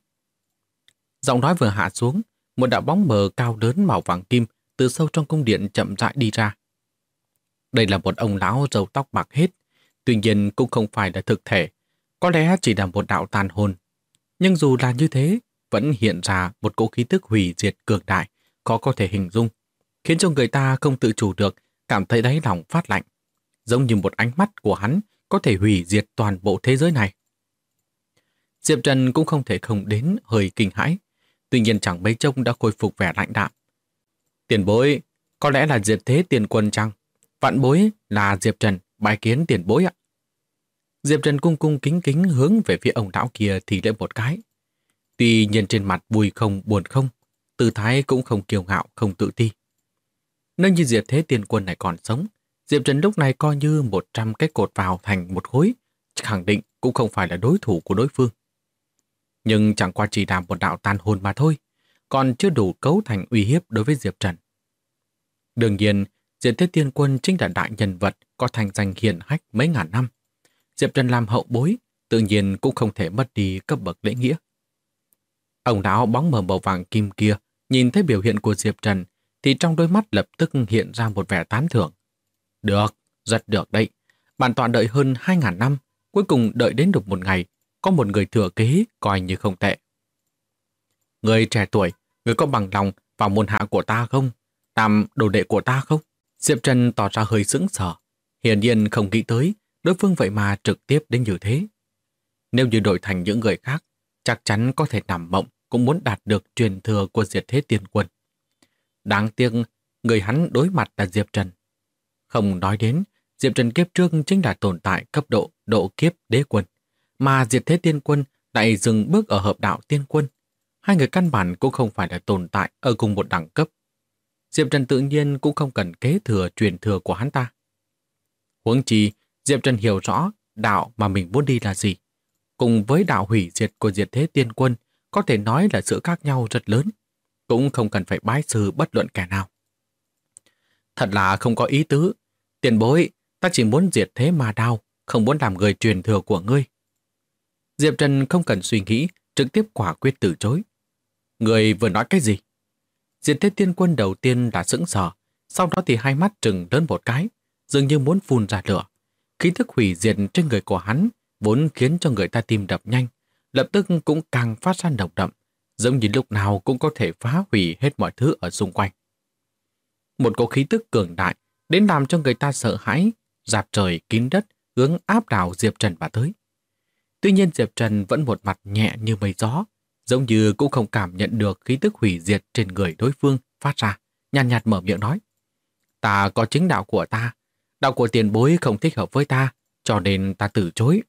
[SPEAKER 1] Giọng nói vừa hạ xuống, một đạo bóng mờ cao lớn màu vàng kim từ sâu trong cung điện chậm rãi đi ra. Đây là một ông lão râu tóc bạc hết, tuy nhiên cũng không phải là thực thể, có lẽ chỉ là một đạo tàn hồn. Nhưng dù là như thế, vẫn hiện ra một cỗ khí tức hủy diệt cường đại, khó có thể hình dung, khiến cho người ta không tự chủ được, cảm thấy đáy lòng phát lạnh, giống như một ánh mắt của hắn có thể hủy diệt toàn bộ thế giới này. Diệp Trần cũng không thể không đến hơi kinh hãi, tuy nhiên chẳng mấy chốc đã khôi phục vẻ lạnh đạm. Tiền bối, có lẽ là diệt thế tiền quân chăng? Vạn bối là Diệp Trần, bái kiến tiền bối ạ. Diệp Trần cung cung kính kính hướng về phía ông lão kia thì lễ một cái. Tuy nhiên trên mặt vui không buồn không, tư thái cũng không kiêu ngạo không tự ti. Nếu như diệt thế tiền quân này còn sống, Diệp Trần lúc này coi như 100 cái cột vào thành một khối, khẳng định cũng không phải là đối thủ của đối phương. Nhưng chẳng qua chỉ là một đạo tàn hồn mà thôi, còn chưa đủ cấu thành uy hiếp đối với Diệp Trần. Đương nhiên, diệt thế tiên quân chính là đại nhân vật có thành danh hiển hách mấy ngàn năm. Diệp Trần làm hậu bối, tự nhiên cũng không thể mất đi cấp bậc lễ nghĩa. Ông lão bóng mờ màu vàng kim kia nhìn thấy biểu hiện của Diệp Trần thì trong đôi mắt lập tức hiện ra một vẻ tán thưởng. Được, rất được đấy. Bản tọa đợi hơn 2.000 năm, cuối cùng đợi đến được một ngày, có một người thừa kế coi như không tệ. Người trẻ tuổi, người có bằng lòng vào môn hạ của ta không? Làm đồ đệ của ta không? Diệp Trần tỏ ra hơi sững sờ, hiển nhiên không nghĩ tới đối phương vậy mà trực tiếp đến như thế. Nếu như đổi thành những người khác, chắc chắn có thể nằm mộng cũng muốn đạt được truyền thừa của diệt thế tiên quân. Đáng tiếc, người hắn đối mặt là Diệp Trần. Không nói đến, Diệp Trần kiếp trước chính là tồn tại cấp độ kiếp đế quân, mà diệt thế tiên quân lại dừng bước ở hợp đạo tiên quân. Hai người căn bản cũng không phải là tồn tại ở cùng một đẳng cấp. Diệp Trần tự nhiên cũng không cần kế thừa truyền thừa của hắn ta. Huống chi, Diệp Trần hiểu rõ đạo mà mình muốn đi là gì. Cùng với đạo hủy diệt của diệt thế tiên quân, có thể nói là sự khác nhau rất lớn, cũng không cần phải bái sư bất luận kẻ nào. Thật là không có ý tứ. Tiền bối, ta chỉ muốn diệt thế ma đao, không muốn làm người truyền thừa của ngươi. Diệp Trần không cần suy nghĩ, trực tiếp quả quyết từ chối. Người vừa nói cái gì? Diệt thế tiên quân đầu tiên đã sững sờ, sau đó thì hai mắt trừng lớn một cái, dường như muốn phun ra lửa. Khí thức hủy diệt trên người của hắn vốn khiến cho người ta tim đập nhanh, lập tức cũng càng phát ra nồng đậm, giống như lúc nào cũng có thể phá hủy hết mọi thứ ở xung quanh. Một cỗ khí tức cường đại đến làm cho người ta sợ hãi, rạp trời kín đất hướng áp đảo Diệp Trần mà tới. Tuy nhiên Diệp Trần vẫn một mặt nhẹ như mây gió, giống như cũng không cảm nhận được khí tức hủy diệt trên người đối phương phát ra, nhàn nhạt mở miệng nói. Ta có chính đạo của ta, đạo của tiền bối không thích hợp với ta, cho nên ta từ chối.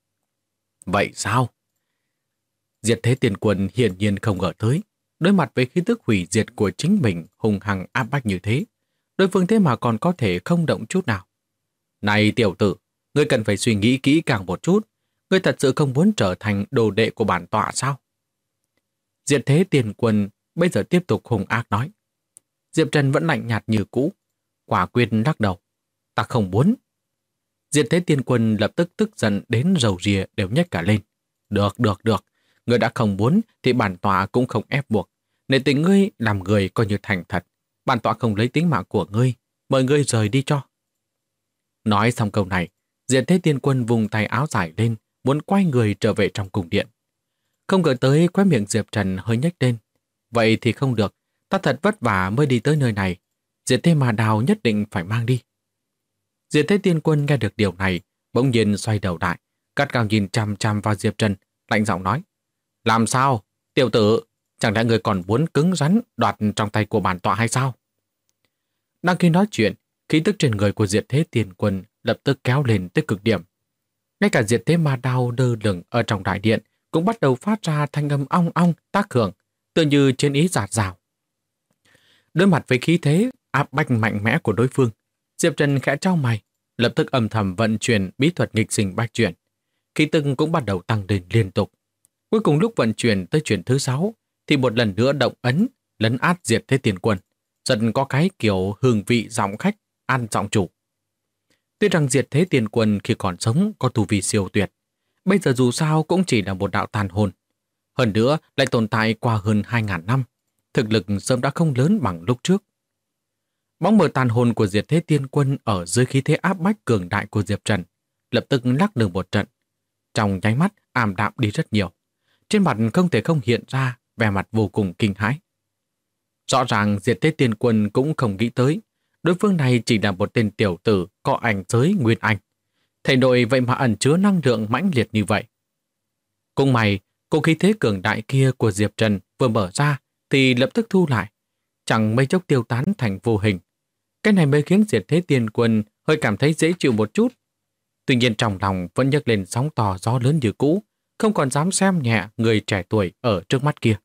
[SPEAKER 1] Vậy sao? Diệt thế tiền quân hiển nhiên không ngờ tới, đối mặt với khí tức hủy diệt của chính mình hùng hăng áp bách như thế, đối phương thế mà còn có thể không động chút nào. Này tiểu tử, ngươi cần phải suy nghĩ kỹ càng một chút, ngươi thật sự không muốn trở thành đồ đệ của bản tọa sao? Diệt thế tiền quân bây giờ tiếp tục hung ác nói. Diệp Trần vẫn lạnh nhạt như cũ, quả quyết lắc đầu. Ta không muốn. Diệt thế tiên quân lập tức tức giận đến rầu rìa đều nhếch cả lên. Được. Ngươi đã không muốn thì bản tọa cũng không ép buộc. Nể tình ngươi làm người coi như thành thật. Bản tọa không lấy tính mạng của ngươi, mời ngươi rời đi cho. Nói xong câu này, Diệt thế tiên quân vùng tay áo dài lên, muốn quay người trở về trong cung điện. Không ngờ tới khóe miệng Diệp Trần hơi nhếch lên. Vậy thì không được, ta thật vất vả mới đi tới nơi này. Diệt thế ma đao nhất định phải mang đi. Diệt thế tiên quân nghe được điều này, bỗng nhiên xoay đầu lại, gắt gao nhìn chằm chằm vào Diệp Trần, lạnh giọng nói. Làm sao? Tiểu tử, chẳng lẽ người còn muốn cứng rắn đoạt trong tay của bản tọa hay sao? Đang khi nói chuyện, khí tức trên người của Diệt thế tiên quân lập tức kéo lên tới cực điểm. Ngay cả diệt thế ma đao đơ lửng ở trong đại điện cũng bắt đầu phát ra thanh âm ong ong tác hưởng, tựa như chiến ý dạt dào. Đối mặt với khí thế áp bách mạnh mẽ của đối phương, Diệp Trần khẽ chau mày, lập tức âm thầm vận chuyển bí thuật nghịch sinh bách chuyển. khí tức cũng bắt đầu tăng lên liên tục. Cuối cùng lúc vận chuyển tới chuyển thứ 6 thì một lần nữa động ấn lấn át Diệt Thế Tiên Quân, dần có cái kiểu hương vị giọng khách ăn giọng chủ. Tuy rằng Diệt Thế Tiên Quân khi còn sống có tu vi siêu tuyệt, bây giờ dù sao cũng chỉ là một đạo tàn hồn. Hơn nữa lại tồn tại qua hơn 2.000 năm, thực lực sớm đã không lớn bằng lúc trước. Bóng mờ tàn hồn của Diệt Thế Tiên Quân ở dưới khí thế áp bách cường đại của Diệp Trần lập tức lắc lư một trận. Trong nháy mắt ảm đạm đi rất nhiều. Trên mặt không thể không hiện ra vẻ mặt vô cùng kinh hãi. Rõ ràng Diệt Thế Tiên Quân cũng không nghĩ tới đối phương này chỉ là một tên tiểu tử có ảnh giới nguyên anh. Thể nội vậy mà ẩn chứa năng lượng mãnh liệt như vậy. Cũng may, cô khí thế cường đại kia của Diệp Trần vừa mở ra thì lập tức thu lại, chẳng mấy chốc tiêu tán thành vô hình. Cái này mới khiến Diệt Thế Tiên Quân hơi cảm thấy dễ chịu một chút. Tuy nhiên trong lòng vẫn nhấc lên sóng to gió lớn như cũ, không còn dám xem nhẹ người trẻ tuổi ở trước mắt kia.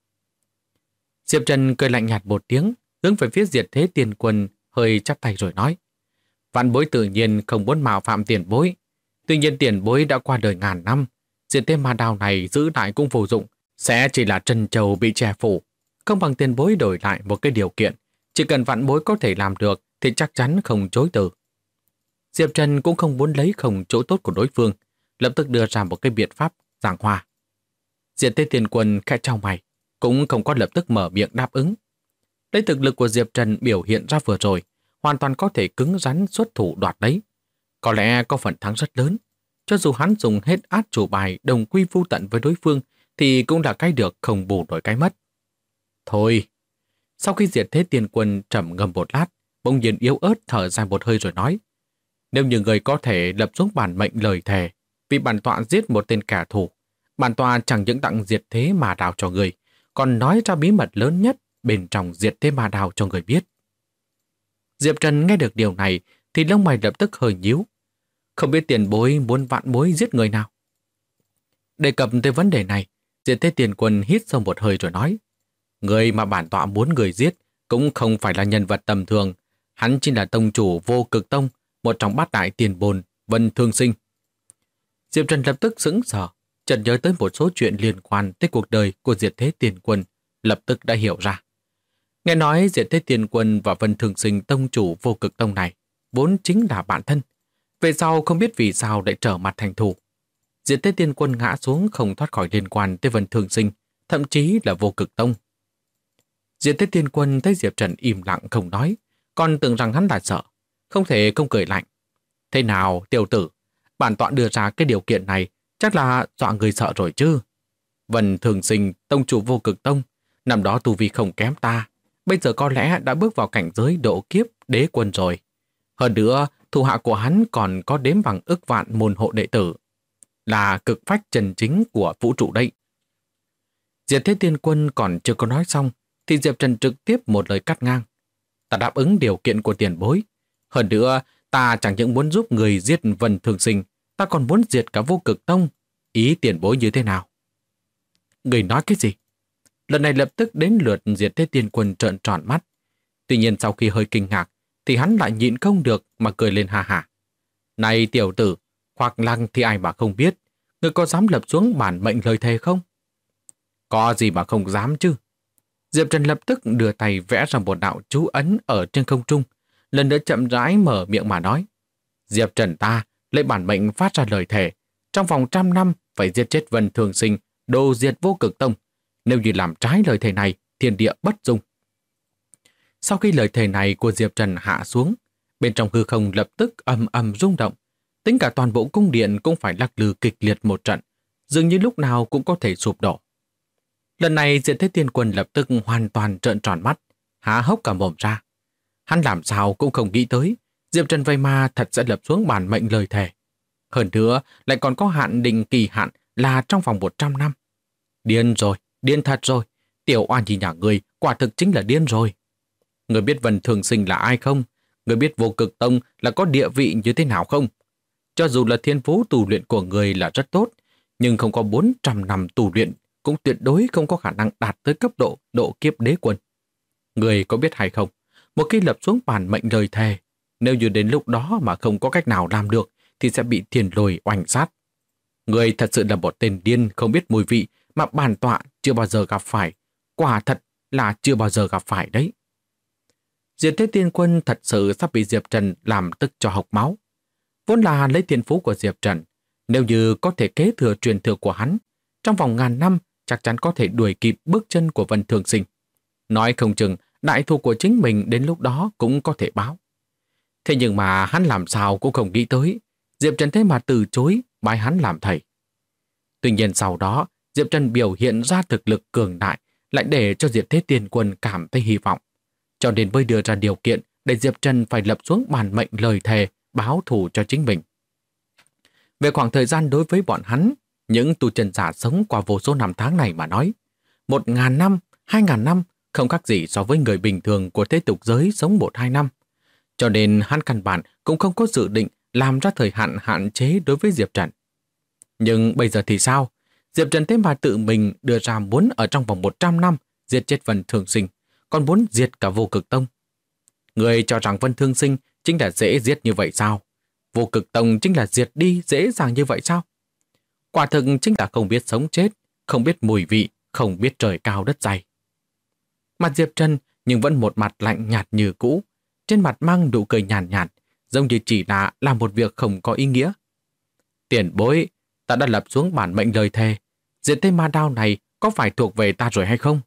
[SPEAKER 1] Diệp Trần cười lạnh nhạt một tiếng, hướng về phía Diệt Thế Tiên Quân hơi chắp tay rồi nói: Vạn bối tự nhiên không muốn mạo phạm tiền bối. Tuy nhiên tiền bối đã qua đời ngàn năm, Diệt Thế Ma Đao này giữ lại cũng vô dụng, sẽ chỉ là trân châu bị che phủ. Không bằng tiền bối đổi lại một cái điều kiện, chỉ cần vạn bối có thể làm được thì chắc chắn không chối từ. Diệp Trần cũng không muốn lấy không chỗ tốt của đối phương, lập tức đưa ra một cái biện pháp giảng hòa. Diệt Thế Tiên Quân khẽ chau mày, cũng không có lập tức mở miệng đáp ứng. Lấy thực lực của Diệp Trần biểu hiện ra vừa rồi, hoàn toàn có thể cứng rắn xuất thủ đoạt đấy. Có lẽ có phần thắng rất lớn. Cho dù hắn dùng hết át chủ bài đồng quy vu tận với đối phương, thì cũng là cái được không bù nổi cái mất. Thôi, sau khi Diệt Thế Tiên Quân trầm ngâm một lát, bỗng nhiên yếu ớt thở dài một hơi rồi nói: Nếu như người có thể lập xuống bản mệnh lời thề, vì bản tọa giết một tên kẻ thù, bản tọa chẳng những tặng Diệt Thế Ma Đao cho người, còn nói ra bí mật lớn nhất bên trong Diệt Thế Ma Đao cho người biết. Diệp Trần nghe được điều này thì lông mày lập tức hơi nhíu. Không biết tiền bối muốn vạn bối giết người nào? Đề cập tới vấn đề này, Diệt Thế Tiên Quân hít sâu một hơi rồi nói: Người mà bản tọa muốn người giết cũng không phải là nhân vật tầm thường. Hắn chính là tông chủ Vô Cực Tông, một trong bát đại tiền bồn, Vân Thương Sinh. Diệp Trần lập tức sững sờ, chợt nhớ tới một số chuyện liên quan tới cuộc đời của Diệt Thế Tiên Quân, lập tức đã hiểu ra. Nghe nói Diệt Thế Tiên Quân và Vân Thương Sinh tông chủ Vô Cực Tông này vốn chính là bạn thân. Về sau không biết vì sao lại trở mặt thành thù. Diệt Thế Tiên Quân ngã xuống không thoát khỏi liên quan tới Vân Thương Sinh, thậm chí là Vô Cực Tông. Diệt Thế Tiên Quân thấy Diệp Trần im lặng không nói, còn tưởng rằng hắn là sợ, không thể không cười lạnh. Thế nào, tiểu tử, bản tọa đưa ra cái điều kiện này chắc là dọa người sợ rồi chứ. Vân Thương Sinh, tông chủ Vô Cực Tông, năm đó tu vi không kém ta, bây giờ có lẽ đã bước vào cảnh giới độ kiếp đế quân rồi. Hơn nữa, thủ hạ của hắn còn có đếm bằng ức vạn môn hộ đệ tử, là cực phách chân chính của vũ trụ đây. Diệt Thế Tiên Quân còn chưa có nói xong, thì Diệp Trần trực tiếp một lời cắt ngang. Ta đáp ứng điều kiện của tiền bối. Hơn nữa, ta chẳng những muốn giúp người giết Vân Thương Sinh, ta còn muốn diệt cả Vô Cực Tông. Ý tiền bối như thế nào? Người nói cái gì? Lần này lập tức đến lượt Diệt Thế Tiên Quân trợn tròn mắt. Tuy nhiên sau khi hơi kinh ngạc, thì hắn lại nhịn không được mà cười lên ha hả. Này tiểu tử, hoặc lăng thì ai mà không biết, người có dám lập xuống bản mệnh lời thề không? Có gì mà không dám chứ? Diệp Trần lập tức đưa tay vẽ ra một đạo chú ấn ở trên không trung, lần nữa chậm rãi mở miệng mà nói: Diệp Trần ta lấy bản mệnh phát ra lời thề, trong vòng 100 năm phải giết chết Vân Thường Sinh, đồ diệt Vô Cực Tông. Nếu như làm trái lời thề này, thiên địa bất dung. Sau khi lời thề này của Diệp Trần hạ xuống, bên trong hư không lập tức ầm ầm rung động, tính cả toàn bộ cung điện cũng phải lắc lư kịch liệt một trận, dường như lúc nào cũng có thể sụp đổ. Lần này Diệt Thế Tiên Quân lập tức hoàn toàn trợn tròn mắt, há hốc cả mồm ra. Hắn làm sao cũng không nghĩ tới Diệp Trần vậy mà thật sẽ lập xuống bản mệnh lời thề. Hơn nữa lại còn có hạn định kỳ hạn là trong vòng 100 năm. Điên rồi, điên thật rồi. Tiểu oan nhi nhà ngươi quả thực chính là điên rồi. Người biết Vân Thường Sinh là ai không? Người biết Vô Cực Tông là có địa vị như thế nào không? Cho dù là thiên phú tu luyện của người là rất tốt, nhưng không có 400 năm tu luyện cũng tuyệt đối không có khả năng đạt tới cấp độ độ kiếp đế quân. Người có biết hay không? Một khi lập xuống bản mệnh lời thề, nếu như đến lúc đó mà không có cách nào làm được thì sẽ bị thiên lôi oanh sát. Người thật sự là một tên điên không biết mùi vị mà bản tọa chưa bao giờ gặp phải. Quả thật là chưa bao giờ gặp phải đấy. Diệt Thế Tiên Quân thật sự sắp bị Diệp Trần làm tức cho hộc máu. Vốn là lấy thiên phú của Diệp Trần, nếu như có thể kế thừa truyền thừa của hắn, trong vòng ngàn năm chắc chắn có thể đuổi kịp bước chân của Vân Thường Sinh. Nói không chừng đại thù của chính mình đến lúc đó cũng có thể báo. Thế nhưng mà hắn làm sao cũng không nghĩ tới, Diệp Trần thế mà từ chối bái hắn làm thầy. Tuy nhiên sau đó, Diệp Trần biểu hiện ra thực lực cường đại, lại để cho Diệt Thế Tiên Quân cảm thấy hy vọng. Cho nên mới đưa ra điều kiện để Diệp Trần phải lập xuống bản mệnh lời thề báo thù cho chính mình. Về khoảng thời gian đối với bọn hắn, những tu chân giả sống qua vô số năm tháng này mà nói, 1.000 năm, 2.000 năm không khác gì so với người bình thường của thế tục giới sống 1-2 năm. Cho nên hắn căn bản cũng không có dự định làm ra thời hạn hạn chế đối với Diệp Trần. Nhưng bây giờ thì sao? Diệp Trần thế mà tự mình đưa ra muốn ở trong vòng 100 năm diệt chết Vân Thường Sinh, còn muốn diệt cả Vô Cực Tông. Người cho rằng Vân Thường Sinh chính là dễ giết như vậy sao? Vô Cực Tông chính là diệt đi dễ dàng như vậy sao? Quả thực chính là không biết sống chết, không biết mùi vị, không biết trời cao đất dày. Mặt Diệp Trần nhưng vẫn một mặt lạnh nhạt như cũ, trên mặt mang nụ cười nhàn nhạt, giống như chỉ là làm một việc không có ý nghĩa. Tiền bối, ta đã lập xuống bản mệnh lời thề, diệt thế ma đao này có phải thuộc về ta rồi hay không?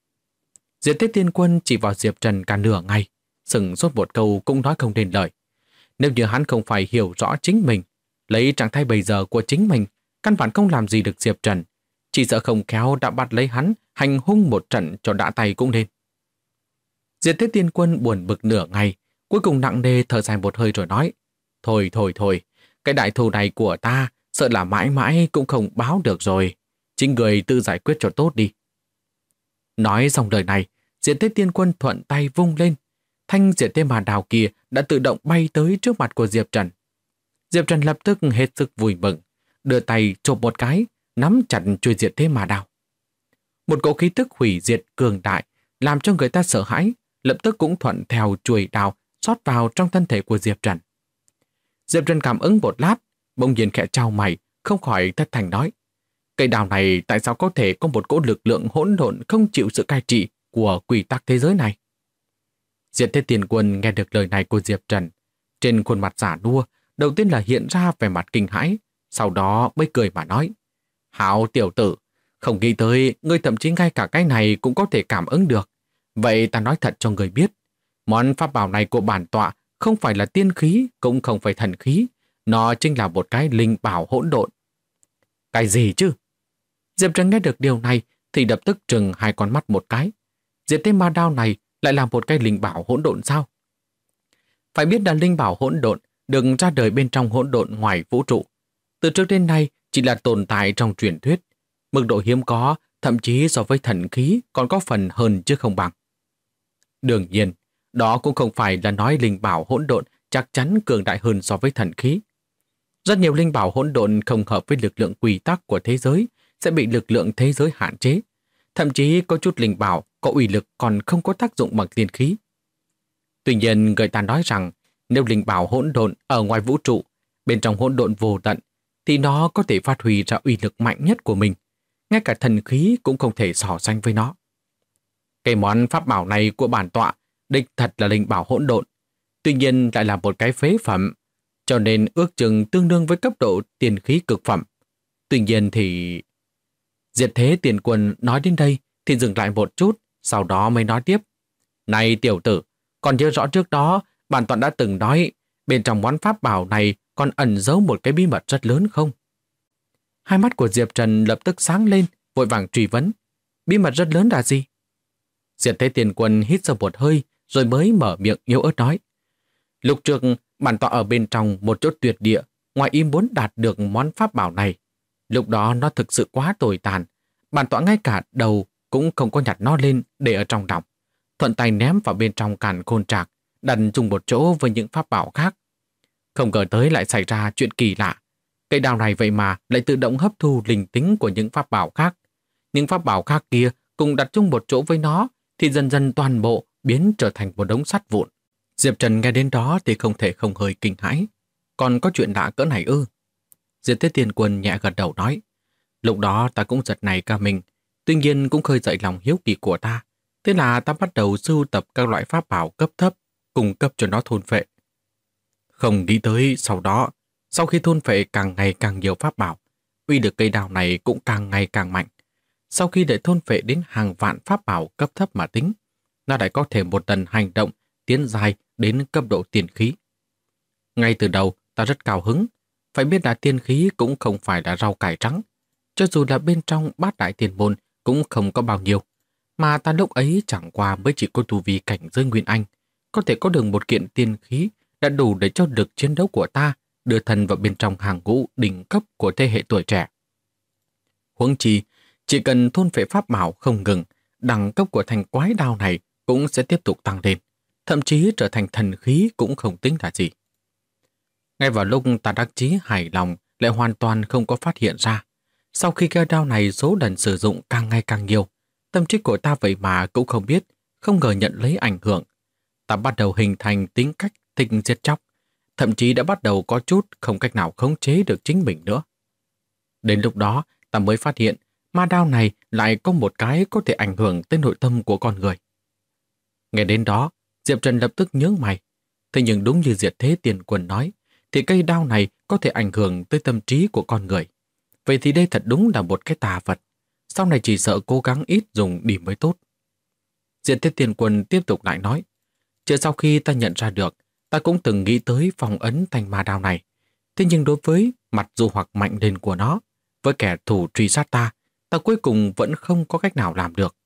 [SPEAKER 1] Diệt Thế Tiên Quân chỉ vào Diệp Trần cả nửa ngày, sừng sốt một câu cũng nói không nên lời. Nếu như hắn không phải hiểu rõ chính mình, lấy trạng thái bây giờ của chính mình, căn bản không làm gì được Diệp Trần, chỉ sợ không khéo đã bắt lấy hắn hành hung một trận cho đã tay cũng nên. Diệt Thế Tiên Quân buồn bực nửa ngày, cuối cùng nặng nề thở dài một hơi rồi nói, thôi, cái đại thù này của ta sợ là mãi mãi cũng không báo được rồi, chính người tự giải quyết cho tốt đi. Nói xong lời này, Diệt Thế Tiên Quân thuận tay vung lên, thanh diệt thế ma đào kia đã tự động bay tới trước mặt của Diệp Trần. Diệp Trần lập tức hết sức vui mừng, đưa tay chộp một cái, nắm chặt chuôi diệt thế ma đào. Một cỗ khí tức hủy diệt cường đại, làm cho người ta sợ hãi, lập tức cũng thuận theo chuôi đào xót vào trong thân thể của Diệp Trần. Diệp Trần cảm ứng một lát, bỗng nhiên khẽ chau mày, không khỏi thất thanh nói, cây đào này tại sao có thể có một cỗ lực lượng hỗn độn không chịu sự cai trị của quy tắc thế giới này? Diệt Thế Tiên Quân nghe được lời này của Diệp Trần, trên khuôn mặt giả nua, đầu tiên là hiện ra vẻ mặt kinh hãi, sau đó mới cười mà nói, Hảo tiểu tử, không nghĩ tới ngươi thậm chí ngay cả cái này cũng có thể cảm ứng được. Vậy ta nói thật cho người biết, món pháp bảo này của bản tọa không phải là tiên khí, cũng không phải thần khí, nó chính là một cái linh bảo hỗn độn. Cái gì chứ? Diệp Trần nghe được điều này thì lập tức trừng hai con mắt một cái. Diệt thế ma đao này lại là một cái linh bảo hỗn độn sao? Phải biết là linh bảo hỗn độn được ra đời bên trong hỗn độn ngoài vũ trụ. Từ trước đến nay chỉ là tồn tại trong truyền thuyết. Mức độ hiếm có, thậm chí so với thần khí còn có phần hơn chứ không bằng. Đương nhiên, đó cũng không phải là nói linh bảo hỗn độn chắc chắn cường đại hơn so với thần khí. Rất nhiều linh bảo hỗn độn không hợp với lực lượng quy tắc của thế giới sẽ bị lực lượng thế giới hạn chế. Thậm chí có chút linh bảo có uy lực còn không có tác dụng bằng tiên khí. Tuy nhiên, người ta nói rằng nếu linh bảo hỗn độn ở ngoài vũ trụ, bên trong hỗn độn vô tận, thì nó có thể phát huy ra uy lực mạnh nhất của mình. Ngay cả thần khí cũng không thể so sánh với nó. Cái món pháp bảo này của bản tọa đích thật là linh bảo hỗn độn, tuy nhiên lại là một cái phế phẩm, cho nên ước chừng tương đương với cấp độ tiền khí cực phẩm. Tuy nhiên thì... Diệt Thế Tiên Quân nói đến đây thì dừng lại một chút, sau đó mới nói tiếp. Này tiểu tử, còn nhớ rõ trước đó bản tọa đã từng nói bên trong món pháp bảo này còn ẩn giấu một cái bí mật rất lớn không? Hai mắt của Diệp Trần lập tức sáng lên, vội vàng truy vấn. Bí mật rất lớn là gì? Diệt Thế Tiên Quân hít sâu một hơi rồi mới mở miệng yếu ớt nói. Lúc trước bản tọa ở bên trong một chỗ tuyệt địa, ngoài ý muốn đạt được món pháp bảo này. Lúc đó nó thực sự quá tồi tàn, bản tọa ngay cả đầu cũng không có nhặt nó lên để ở trong lòng. Thuận tay ném vào bên trong càn khôn trạc, đặt chung một chỗ với những pháp bảo khác. Không ngờ tới lại xảy ra chuyện kỳ lạ. Cây đao này vậy mà lại tự động hấp thu linh tính của những pháp bảo khác. Những pháp bảo khác kia cùng đặt chung một chỗ với nó thì dần dần toàn bộ biến trở thành một đống sắt vụn. Diệp Trần nghe đến đó thì không thể không hơi kinh hãi. Còn có chuyện lạ cỡ này ư? Diệt Thế Tiên Quân nhẹ gật đầu nói, lúc đó ta cũng giật nảy cả mình, tuy nhiên cũng khơi dậy lòng hiếu kỳ của ta. Thế là ta bắt đầu sưu tập các loại pháp bảo cấp thấp, cung cấp cho nó thôn phệ. Không nghĩ tới sau đó, sau khi thôn phệ càng ngày càng nhiều pháp bảo, uy lực cây đao này cũng càng ngày càng mạnh. Sau khi để thôn phệ đến hàng vạn pháp bảo cấp thấp mà tính, nó lại có thể một lần hành động tiến dài đến cấp độ tiên khí. Ngay từ đầu, ta rất cao hứng. Phải biết là tiên khí cũng không phải là rau cải trắng. Cho dù là bên trong bát đại tiên môn cũng không có bao nhiêu. Mà ta lúc ấy chẳng qua mới chỉ có tu vi cảnh giới Nguyên Anh. Có thể có được một kiện tiên khí đã đủ để cho lực chiến đấu của ta đưa thân vào bên trong hàng ngũ đỉnh cấp của thế hệ tuổi trẻ. Huống chi, chỉ cần thôn phệ pháp bảo không ngừng, đẳng cấp của thanh quái đao này cũng sẽ tiếp tục tăng lên, thậm chí trở thành thần khí cũng không tính là gì. Ngay vào lúc ta đắc chí hài lòng lại hoàn toàn không có phát hiện ra, sau khi cây đao này số lần sử dụng càng ngày càng nhiều, tâm trí của ta vậy mà cũng không biết, không ngờ nhận lấy ảnh hưởng. Ta bắt đầu hình thành tính cách thích giết chóc, thậm chí đã bắt đầu có chút không cách nào khống chế được chính mình nữa. Đến lúc đó, ta mới phát hiện ma đao này lại có một cái có thể ảnh hưởng tới nội tâm của con người. Nghe đến đó, Diệp Trần lập tức nhướng mày. Thế nhưng đúng như Diệt Thế Tiên Quân nói, thì cây đao này có thể ảnh hưởng tới tâm trí của con người. Vậy thì đây thật đúng là một cái tà vật. Sau này chỉ sợ cố gắng ít dùng đi mới tốt. Diệt Thế Tiên Quân tiếp tục lại nói, chỉ sau khi ta nhận ra được, ta cũng từng nghĩ tới phong ấn thành ma đao này. Thế nhưng đối với mặt dụ hoặc mạnh lên của nó, với kẻ thù truy sát ta, ta cuối cùng vẫn không có cách nào làm được.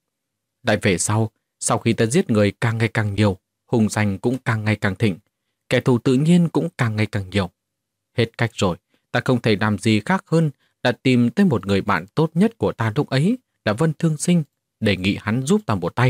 [SPEAKER 1] Lại về sau khi ta giết người càng ngày càng nhiều, hung danh cũng càng ngày càng thịnh, kẻ thù tự nhiên cũng càng ngày càng nhiều. Hết cách rồi, ta không thể làm gì khác hơn là tìm tới một người bạn tốt nhất của ta lúc ấy là Vân Thương Sinh, đề nghị hắn giúp ta một tay.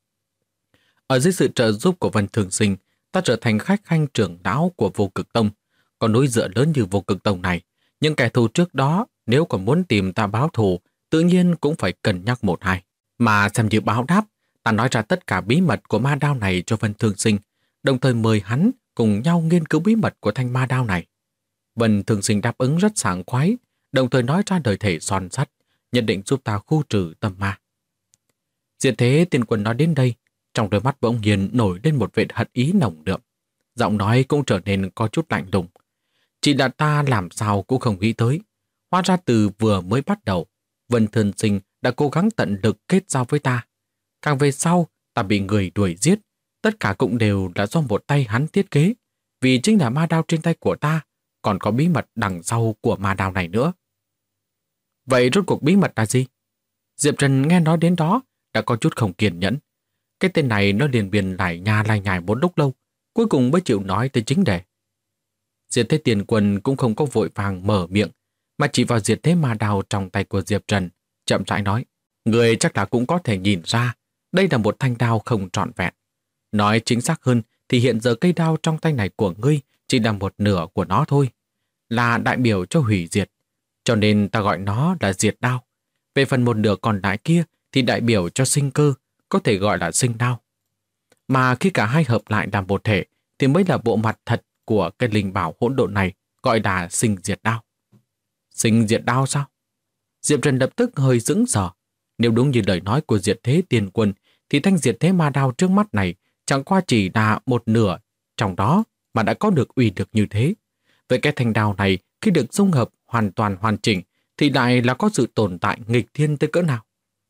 [SPEAKER 1] Ở dưới sự trợ giúp của Vân Thương Sinh, ta trở thành khách khanh trưởng lão của Vô Cực Tông. Còn núi dựa lớn như Vô Cực Tông này, những kẻ thù trước đó nếu còn muốn tìm ta báo thù, tự nhiên cũng phải cân nhắc một hai. Mà xem như báo đáp, ta nói ra tất cả bí mật của ma đao này cho Vân Thương Sinh, đồng thời mời hắn cùng nhau nghiên cứu bí mật của thanh ma đao này. Vân Thương Sinh đáp ứng rất sảng khoái, đồng thời nói ra lời thể son sắt, nhất định giúp ta khu trừ tâm ma. Diệt Thế Tiên Quân nói đến đây, trong đôi mắt bỗng nhiên nổi lên một vệt hận ý nồng đượm. Giọng nói cũng trở nên có chút lạnh lùng. Chỉ là ta làm sao cũng không nghĩ tới. Hóa ra từ vừa mới bắt đầu, Vân Thương Sinh đã cố gắng tận lực kết giao với ta. Càng về sau, ta bị người đuổi giết. Tất cả cũng đều là do một tay hắn thiết kế. Vì chính là ma đao trên tay của ta, còn có bí mật đằng sau của ma đao này nữa. Vậy rốt cuộc bí mật là gì? Diệp Trần nghe nói đến đó, đã có chút không kiên nhẫn. Cái tên này nó liền biền lại nhài một lúc lâu, cuối cùng mới chịu nói tới chính đề. Diệt Thế Tiên Quân cũng không có vội vàng mở miệng, mà chỉ vào diệt thế ma đao trong tay của Diệp Trần, chậm rãi nói, người chắc là cũng có thể nhìn ra, đây là một thanh đao không trọn vẹn. Nói chính xác hơn thì hiện giờ cây đao trong tay này của ngươi chỉ là một nửa của nó thôi, là đại biểu cho hủy diệt, cho nên ta gọi nó là diệt đao. Về phần một nửa còn lại kia thì đại biểu cho sinh cơ, có thể gọi là sinh đao. Mà khi cả hai hợp lại làm một thể thì mới là bộ mặt thật của cái linh bảo hỗn độn này, gọi là sinh diệt đao. Sinh diệt đao sao? Diệp Trần lập tức hơi sững sờ. Nếu đúng như lời nói của Diệt Thế Tiên Quân thì thanh diệt thế ma đao trước mắt này chẳng qua chỉ là một nửa trong đó mà đã có được uy lực như thế. Vậy cái thanh đao này khi được dung hợp hoàn toàn hoàn chỉnh thì lại là có sự tồn tại nghịch thiên tới cỡ nào?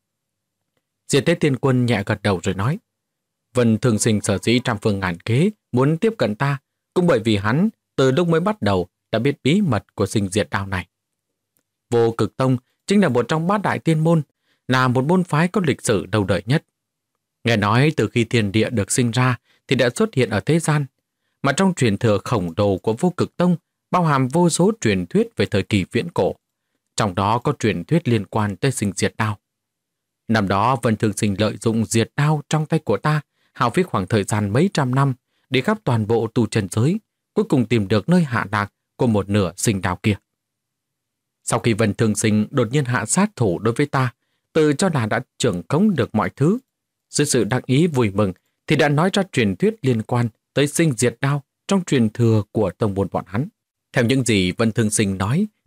[SPEAKER 1] Diệt Thế Tiên Quân nhẹ gật đầu rồi nói, Vân Thương Sinh sở dĩ trăm phương ngàn kế muốn tiếp cận ta cũng bởi vì hắn từ lúc mới bắt đầu đã biết bí mật của sinh diệt đao này. Vô Cực Tông chính là một trong bát đại tiên môn, là một môn phái có lịch sử lâu đời nhất. Nghe nói từ khi thiên địa được sinh ra thì đã xuất hiện ở thế gian, mà trong truyền thừa khổng lồ của Vô Cực Tông bao hàm vô số truyền thuyết về thời kỳ viễn cổ. Trong đó có truyền thuyết liên quan tới sinh diệt đao. Năm đó Vân Thương Sinh lợi dụng diệt đao trong tay của ta, hao phí khoảng thời gian mấy trăm năm đi khắp toàn bộ tu chân giới, cuối cùng tìm được nơi hạ lạc của một nửa sinh đao kia. Sau khi Vân Thương Sinh đột nhiên hạ sát thủ đối với ta, tự cho là đã trưởng khống được mọi thứ, dưới sự đắc ý vui mừng thì đã nói ra truyền thuyết liên quan tới sinh diệt đao trong truyền thừa của tông môn bọn hắn. Theo những gì Vân Thương Sinh nói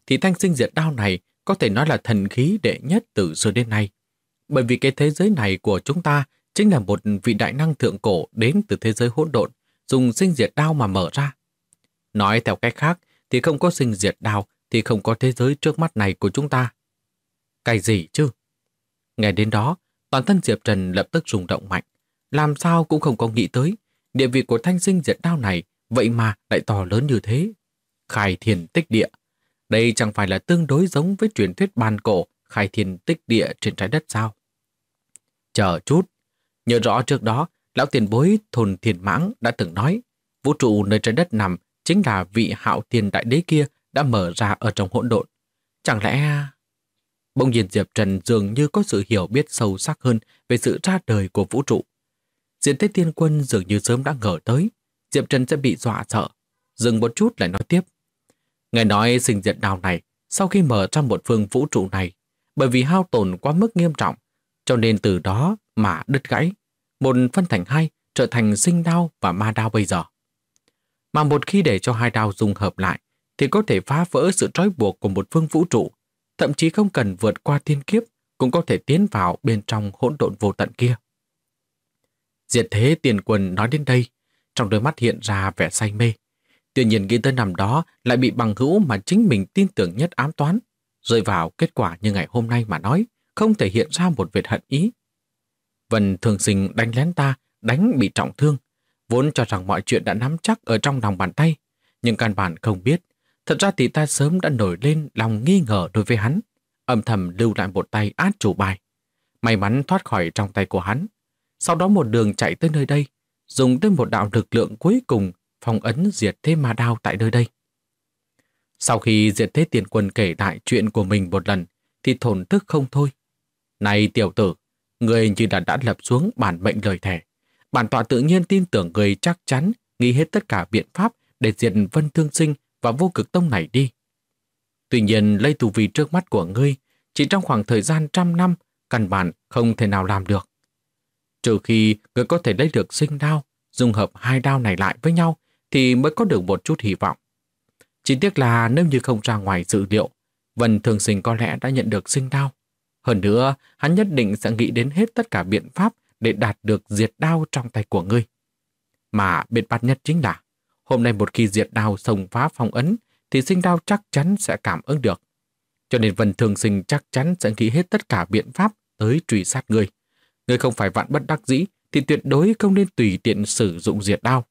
[SPEAKER 1] thì thanh sinh diệt đao này có thể nói là thần khí đệ nhất từ xưa đến nay. Bởi vì cái thế giới này của chúng ta chính là một vị đại năng thượng cổ đến từ thế giới hỗn độn, dùng sinh diệt đao mà mở ra. Nói theo cách khác thì không có sinh diệt đao thì không có thế giới trước mắt này của chúng ta. Cái gì chứ? Nghe đến đó, toàn thân Diệp Trần lập tức rung động mạnh. Làm sao cũng không có nghĩ tới, địa vị của thanh sinh diệt đao này vậy mà lại to lớn như thế. Khai thiên tích địa. Đây chẳng phải là tương đối giống với truyền thuyết bàn cổ khai thiên tích địa trên trái đất sao? Chờ chút. Nhớ rõ trước đó, lão tiền bối thôn Thiên Mãng đã từng nói, vũ trụ nơi trái đất nằm chính là vị Hạo Thiên Đại Đế kia đã mở ra ở trong hỗn độn. Chẳng lẽ... Bỗng nhiên Diệp Trần dường như có sự hiểu biết sâu sắc hơn về sự ra đời của vũ trụ. Diện Thế Tiên Quân dường như sớm đã ngờ tới, Diệp Trần sẽ bị dọa sợ. Dừng một chút lại nói tiếp. Nghe nói sinh diệt đao này, sau khi mở ra một phương vũ trụ này, bởi vì hao tổn quá mức nghiêm trọng, cho nên từ đó mà đứt gãy, một phân thành hai, trở thành sinh đao và ma đao bây giờ. Mà một khi để cho hai đao dung hợp lại, thì có thể phá vỡ sự trói buộc của một phương vũ trụ, thậm chí không cần vượt qua thiên kiếp, cũng có thể tiến vào bên trong hỗn độn vô tận kia. Diệt Thế Tiên Quân nói đến đây, trong đôi mắt hiện ra vẻ say mê. Tuy nhiên nghĩ tới năm đó lại bị bằng hữu mà chính mình tin tưởng nhất ám toán, rơi vào kết quả như ngày hôm nay mà nói, không thể hiện ra một vệt hận ý. Vân Thường Sinh đánh lén ta, đánh bị trọng thương, vốn cho rằng mọi chuyện đã nắm chắc ở trong lòng bàn tay, nhưng căn bản không biết, thật ra thì ta sớm đã nổi lên lòng nghi ngờ đối với hắn, âm thầm lưu lại một tay át chủ bài. May mắn thoát khỏi trong tay của hắn, sau đó một đường chạy tới nơi đây, dùng tới một đạo lực lượng cuối cùng phong ấn diệt thế ma đao tại nơi đây. Sau khi Diệt Thế Tiên Quân kể lại chuyện của mình một lần, thì thổn thức không thôi. Này tiểu tử, người như đã lập xuống bản mệnh lời thề. Bản tọa tự nhiên tin tưởng người chắc chắn nghĩ hết tất cả biện pháp để diệt Vân Thương Sinh và Vô Cực Tông này đi. Tuy nhiên, lấy tu vi trước mắt của ngươi, chỉ trong khoảng thời gian 100 năm, căn bản không thể nào làm được. Trừ khi ngươi có thể lấy được sinh đao, dung hợp hai đao này lại với nhau, thì mới có được một chút hy vọng. Chỉ tiếc là nếu như không ra ngoài dự liệu, Vân Thường Sinh có lẽ đã nhận được sinh đao. Hơn nữa, hắn nhất định sẽ nghĩ đến hết tất cả biện pháp để đạt được diệt đao trong tay của ngươi. Mà biện pháp nhất chính là, hôm nay một khi diệt đao xông phá phong ấn, thì sinh đao chắc chắn sẽ cảm ứng được. Cho nên Vân Thường Sinh chắc chắn sẽ nghĩ hết tất cả biện pháp tới truy sát ngươi. Ngươi không phải vạn bất đắc dĩ, thì tuyệt đối không nên tùy tiện sử dụng diệt đao.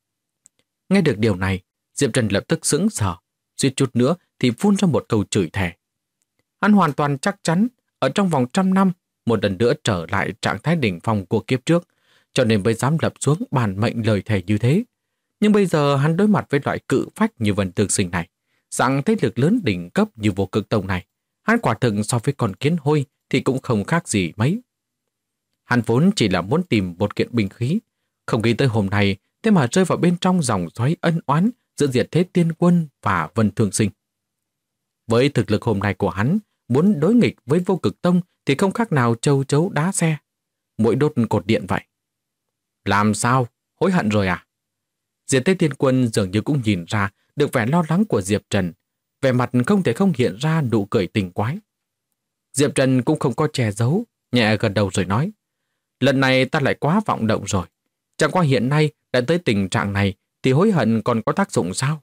[SPEAKER 1] Nghe được điều này, Diệp Trần lập tức sững sờ, suýt chút nữa thì phun ra một câu chửi thề. Hắn hoàn toàn chắc chắn ở trong vòng 100 năm một lần nữa trở lại trạng thái đỉnh phong của kiếp trước, cho nên mới dám lập xuống bản mệnh lời thề như thế. Nhưng bây giờ hắn đối mặt với loại cự phách như Vân Thương Sinh này, dạng thế lực lớn đỉnh cấp như Vô Cực Tông này, hắn quả thực so với con kiến hôi thì cũng không khác gì mấy. Hắn vốn chỉ là muốn tìm một kiện binh khí, không nghĩ tới hôm nay thế mà rơi vào bên trong dòng xoáy ân oán giữa Diệt Thế Tiên Quân và Vân Thương Sinh. Với thực lực hôm nay của hắn, muốn đối nghịch với Vô Cực Tông thì không khác nào châu chấu đá xe, mỗi đốt cột điện vậy. Làm sao? Hối hận rồi à? Diệt Thế Tiên Quân dường như cũng nhìn ra được vẻ lo lắng của Diệp Trần, vẻ mặt không thể không hiện ra nụ cười tình quái. Diệp Trần cũng không có che giấu, nhẹ gật đầu rồi nói, lần này ta lại quá vọng động rồi. Chẳng qua hiện nay đã tới tình trạng này thì hối hận còn có tác dụng sao?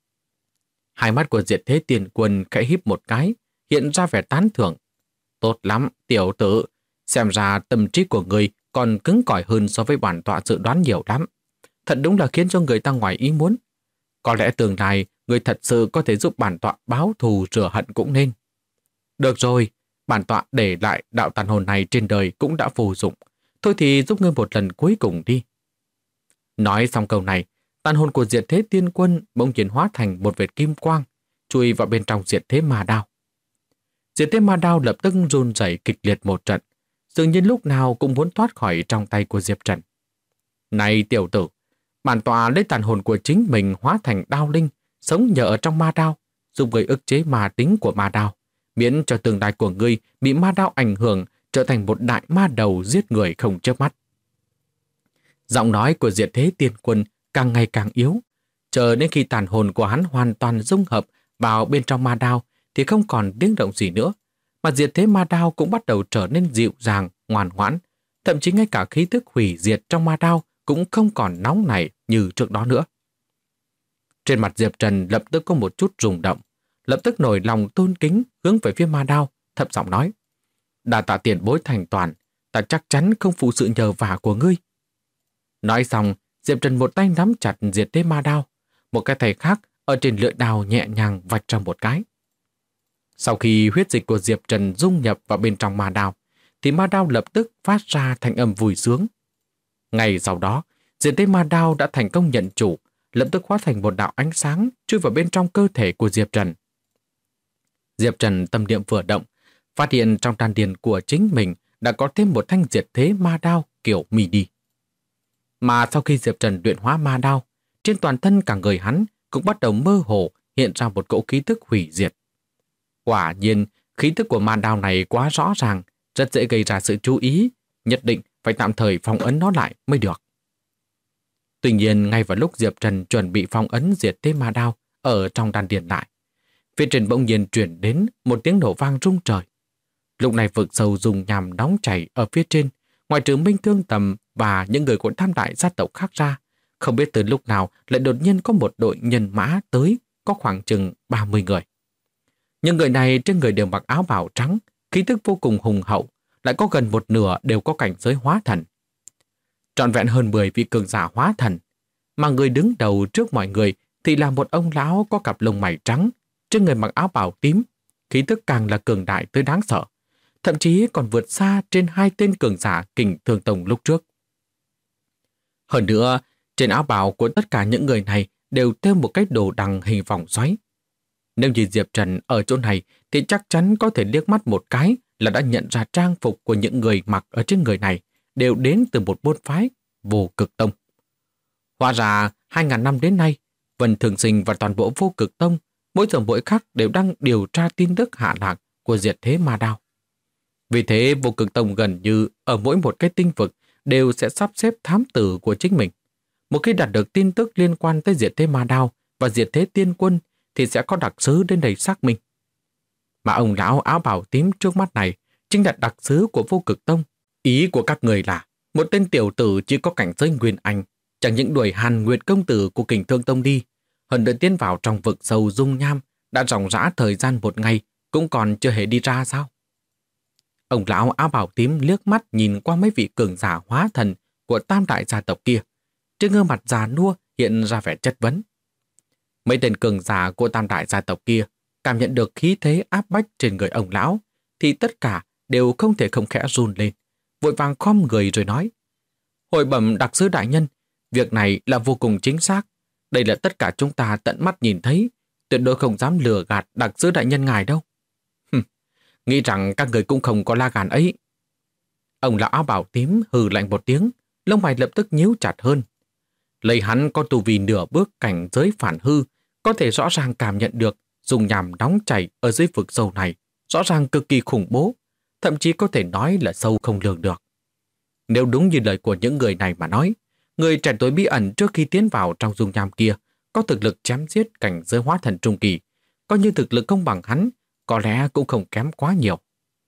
[SPEAKER 1] Hai mắt của Diệt Thế Tiên Quân khẽ híp một cái, hiện ra vẻ tán thưởng. Tốt lắm, tiểu tử, xem ra tâm trí của người còn cứng cỏi hơn so với bản tọa dự đoán nhiều lắm. Thật đúng là khiến cho người ta ngoài ý muốn. Có lẽ tương lai người thật sự có thể giúp bản tọa báo thù rửa hận cũng nên. Được rồi, bản tọa để lại đạo tàn hồn này trên đời cũng đã vô dụng. Thôi thì giúp ngươi một lần cuối cùng đi. Nói xong câu này, tàn hồn của Diệt Thế Tiên Quân bỗng nhiên hóa thành một vệt kim quang, chui vào bên trong Diệt Thế Ma Đao. Diệt Thế Ma Đao lập tức run rẩy kịch liệt một trận, dường như lúc nào cũng muốn thoát khỏi trong tay của Diệp Trần. Này tiểu tử, bản tọa lấy tàn hồn của chính mình hóa thành đao linh, sống nhờ ở trong ma đao, giúp người ức chế ma tính của ma đao, miễn cho tương lai của ngươi bị ma đao ảnh hưởng, trở thành một đại ma đầu giết người không chớp mắt. Giọng nói của Diệt Thế Tiên Quân càng ngày càng yếu, chờ đến khi tàn hồn của hắn hoàn toàn dung hợp vào bên trong ma đao thì không còn tiếng động gì nữa, mà diệt thế ma đao cũng bắt đầu trở nên dịu dàng, ngoan ngoãn. Thậm chí ngay cả khí tức hủy diệt trong ma đao cũng không còn nóng nảy như trước đó nữa. Trên mặt Diệp Trần lập tức có một chút rung động, lập tức nổi lòng tôn kính hướng về phía ma đao, thấp giọng nói: "Đa tạ tiền bối thành toàn, ta chắc chắn không phụ sự nhờ vả của ngươi." Nói xong, Diệp Trần một tay nắm chặt diệt thế ma đao, một cái tay khác ở trên lưỡi đao nhẹ nhàng vạch ra một cái. Sau khi huyết dịch của Diệp Trần dung nhập vào bên trong ma đao, thì ma đao lập tức phát ra thanh âm vui sướng. Ngay sau đó, diệt thế ma đao đã thành công nhận chủ, lập tức hóa thành một đạo ánh sáng chui vào bên trong cơ thể của Diệp Trần. Diệp Trần tâm niệm vừa động, phát hiện trong đan điền của chính mình đã có thêm một thanh diệt thế ma đao kiểu mini. Mà sau khi Diệp Trần luyện hóa ma đao, trên toàn thân cả người hắn cũng bắt đầu mơ hồ hiện ra một cỗ khí tức hủy diệt. Quả nhiên, khí tức của ma đao này quá rõ ràng, rất dễ gây ra sự chú ý, nhất định phải tạm thời phong ấn nó lại mới được. Tuy nhiên, ngay vào lúc Diệp Trần chuẩn bị phong ấn diệt thế ma đao ở trong đan điền lại, phía trên bỗng nhiên chuyển đến một tiếng nổ vang rung trời. Lúc này vực sâu dùng nhằm nóng chảy ở phía trên, ngoài trừ Minh Thương Tầm và những người của Tam Đại gia tộc khác ra, không biết từ lúc nào lại đột nhiên có một đội nhân mã tới, có khoảng chừng 30 người. Những người này trên người đều mặc áo bào trắng, khí tức vô cùng hùng hậu, lại có gần một nửa đều có cảnh giới hóa thần. Trọn vẹn hơn 10 vị cường giả hóa thần, mà người đứng đầu trước mọi người thì là một ông lão có cặp lông mày trắng, trên người mặc áo bào tím, khí tức càng là cường đại tới đáng sợ, thậm chí còn vượt xa trên 2 tên cường giả Kình Thương Tông lúc trước. Hơn nữa, trên áo bào của tất cả những người này đều thêu một cái đồ đằng hình vòng xoáy. Nếu như Diệp Trần ở chỗ này thì chắc chắn có thể liếc mắt một cái là đã nhận ra trang phục của những người mặc ở trên người này đều đến từ một môn phái Vô Cực Tông. Hóa ra 2.000 năm đến nay, Vân Thường Sinh và toàn bộ Vô Cực Tông mỗi giờ mỗi khắc đều đang điều tra tin tức hạ lạc của diệt thế ma đao. Vì thế Vô Cực Tông gần như ở mỗi một cái tinh vực đều sẽ sắp xếp thám tử của chính mình. Một khi đạt được tin tức liên quan tới diệt thế ma đao và diệt thế tiên quân thì sẽ có đặc sứ đến đây xác minh. Mà ông lão áo bào tím trước mắt này chính là đặc sứ của Vô Cực Tông. Ý của các người là một tên tiểu tử chỉ có cảnh giới nguyên anh, chẳng những đuổi Hàn Nguyệt công tử của Kình Thương Tông đi, hơn nữa tiến vào trong vực sâu dung nham, đã ròng rã thời gian một ngày cũng còn chưa hề đi ra sao? Ông lão áo bào tím liếc mắt nhìn qua mấy vị cường giả hóa thần của Tam Đại gia tộc kia, trên gương mặt già nua hiện ra vẻ chất vấn. Mấy tên cường giả của Tam Đại gia tộc kia cảm nhận được khí thế áp bách trên người ông lão, thì tất cả đều không thể không khẽ run lên, vội vàng khom người rồi nói: "Hồi bẩm đặc sứ đại nhân, việc này là vô cùng chính xác. Đây là tất cả chúng ta tận mắt nhìn thấy, tuyệt đối không dám lừa gạt đặc sứ đại nhân ngài đâu." Nghĩ rằng các người cũng không có la gan ấy. Ông lão áo bào tím hừ lạnh một tiếng, lông mày lập tức nhíu chặt hơn. Lấy hắn có tu vi nửa bước cảnh giới phản hư, có thể rõ ràng cảm nhận được dùng nhằm nóng chảy ở dưới vực sâu này, rõ ràng cực kỳ khủng bố, thậm chí có thể nói là sâu không lường được. Nếu đúng như lời của những người này mà nói, người trẻ tuổi bí ẩn trước khi tiến vào trong dung nham kia có thực lực chém giết cảnh giới hóa thần trung kỳ, coi như thực lực không bằng hắn, có lẽ cũng không kém quá nhiều.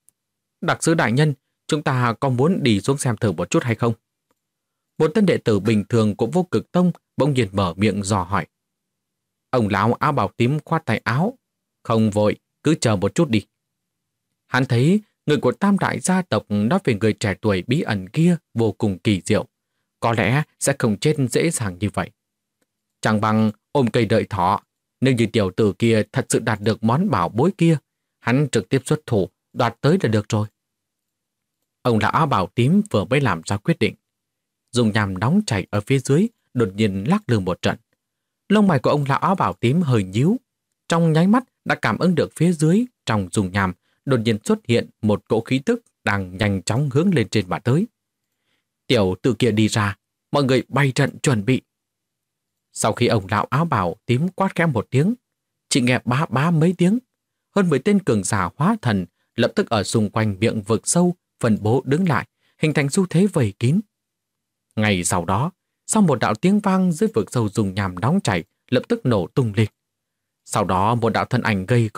[SPEAKER 1] Đặc sứ đại nhân, chúng ta có muốn đi xuống xem thử một chút hay không? Một tên đệ tử bình thường của Vô Cực Tông bỗng nhiên mở miệng dò hỏi. Ông lão áo bào tím khoát tay áo. Không vội, cứ chờ một chút đi. Hắn thấy người của Tam Đại gia tộc nói về người trẻ tuổi bí ẩn kia vô cùng kỳ diệu. Có lẽ sẽ không chết dễ dàng như vậy. Chẳng bằng ôm cây đợi thỏ. Nếu như tiểu tử kia thật sự đạt được món bảo bối kia, hắn trực tiếp xuất thủ, đoạt tới là được rồi. Ông lão áo bào tím vừa mới làm ra quyết định. Dùng nhằm nóng chảy ở phía dưới, đột nhiên lắc lư một trận. Lông mày của ông lão áo bào tím hơi nhíu. Trong nháy mắt đã cảm ứng được phía dưới, trong dùng nhằm, đột nhiên xuất hiện một cỗ khí tức đang nhanh chóng hướng lên trên mà tới. Tiểu tử kia đi ra, mọi người bày trận chuẩn bị. Sau khi ông lão áo bào tím quát khẽ một tiếng, chỉ nghe bá bá mấy tiếng, hơn 10 tên cường giả hóa thần lập tức ở xung quanh miệng vực sâu phân bố đứng lại, hình thành xu thế vây kín. Ngay sau đó, sau một đạo tiếng vang dưới vực sâu dùng nhằm nóng chảy lập tức nổ tung lên. Sau đó một đạo thân ảnh gầy go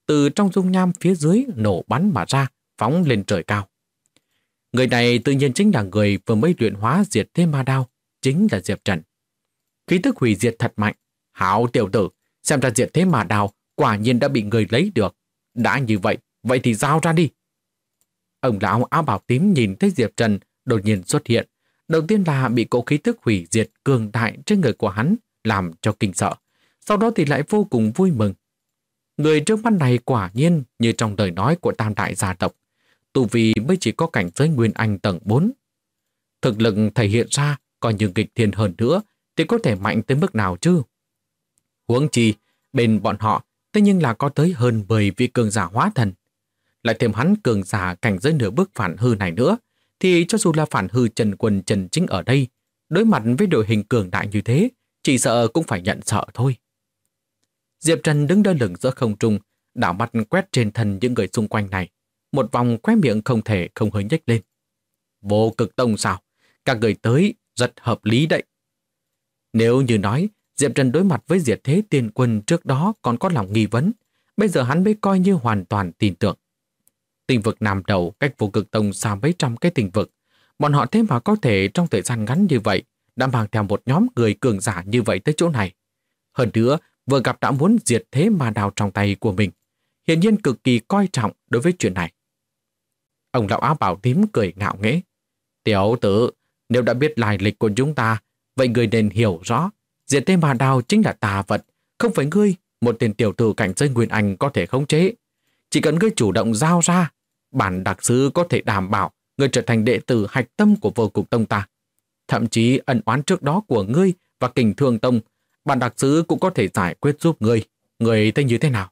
[SPEAKER 1] từ trong dung nham phía dưới nổ bắn mà ra, phóng lên trời cao. Người này tự nhiên chính là người vừa mới luyện hóa diệt thế ma đao, chính là Diệp Trần. Khí tức hủy diệt thật mạnh. Hảo tiểu tử, xem ra diệt thế ma đao quả nhiên đã bị người lấy được. Đã như vậy, vậy thì giao ra đi. Ông lão áo bào tím nhìn thấy Diệp Trần đột nhiên xuất hiện. Đầu tiên là bị cỗ khí tức hủy diệt cường đại trên người của hắn làm cho kinh sợ. Sau đó thì lại vô cùng vui mừng. Người trước mắt này quả nhiên như trong lời nói của tam đại gia tộc. Tu vi mới chỉ có cảnh giới Nguyên Anh tầng 4. Thực lực thể hiện ra còn như nghịch thiên hơn nữa thì có thể mạnh tới mức nào chứ? Huống chi, bên bọn họ thế nhưng là có tới hơn 10 vị cường giả hóa thần. Lại thêm hắn cường giả cảnh giới nửa bước phản hư này nữa, thì cho dù là phản hư Trần Quân Trần Chính ở đây, đối mặt với đội hình cường đại như thế, chỉ sợ cũng phải nhận sợ thôi. Diệp Trần đứng đơ lửng giữa không trung, đảo mắt quét trên thân những người xung quanh này. Một vòng khóe miệng không thể không hơi nhếch lên. Vô Cực Tông sao? Các người tới rất hợp lý đấy. Nếu như nói, Diệp Trần đối mặt với Diệt Thế Tiên Quân trước đó còn có lòng nghi vấn, bây giờ hắn mới coi như hoàn toàn tin tưởng. Tinh vực Nam Đầu cách Vô Cực Tông xa mấy trăm cái tinh vực. Bọn họ thế mà có thể trong thời gian ngắn như vậy đã mang theo một nhóm người cường giả như vậy tới chỗ này. Hơn nữa, vừa gặp đã muốn diệt thế ma đao trong tay của mình. Hiển nhiên cực kỳ coi trọng đối với chuyện này. Ông lão áo bào tím cười ngạo nghễ. Tiểu tử, nếu đã biết lai lịch của chúng ta, vậy người nên hiểu rõ. Diệt thế ma đao chính là tà vật, không phải ngươi, một tên tiểu tử cảnh giới Nguyên Anh có thể khống chế. Chỉ cần ngươi chủ động giao ra, bản đặc sứ có thể đảm bảo ngươi trở thành đệ tử hạch tâm của Vô Cực Tông ta. Thậm chí ân oán trước đó của ngươi và Kình Thương Tông, bản đặc sứ cũng có thể giải quyết giúp ngươi. Ngươi thấy như thế nào?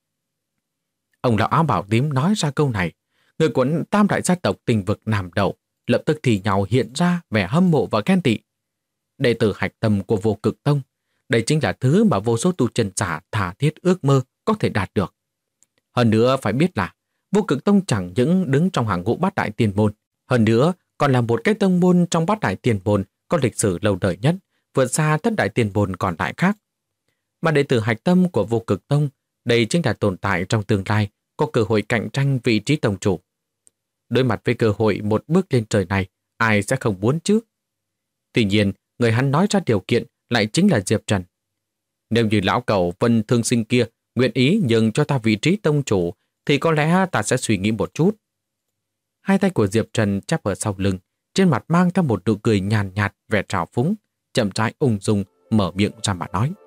[SPEAKER 1] Ông lão áo bảo tím nói ra câu này, người của tam đại gia tộc Tinh vực Nam Đầu lập tức thì nhau hiện ra vẻ hâm mộ và ghen tị. Đệ tử hạch tâm của Vô Cực Tông, đây chính là thứ mà vô số tu chân giả thà thiết ước mơ có thể đạt được. Hơn nữa phải biết là Vô Cực Tông chẳng những đứng trong hàng ngũ bát đại tiền môn, hơn nữa còn là một cái tông môn trong bát đại tiền môn có lịch sử lâu đời nhất, vượt xa tất đại tiền môn còn lại khác. Mà đệ tử hạch tâm của Vô Cực Tông, đây chính là tồn tại trong tương lai có cơ hội cạnh tranh vị trí tông chủ. Đối mặt với cơ hội một bước lên trời này, ai sẽ không muốn chứ? Tuy nhiên, người hắn nói ra điều kiện lại chính là Diệp Trần. Nếu như lão cẩu Vân Thương Sinh kia nguyện ý nhường cho ta vị trí tông chủ, thì có lẽ ta sẽ suy nghĩ một chút. Hai tay của Diệp Trần chắp ở sau lưng, trên mặt mang theo một nụ cười nhàn nhạt, vẻ trào phúng, chậm rãi ung dung mở miệng ra mà nói.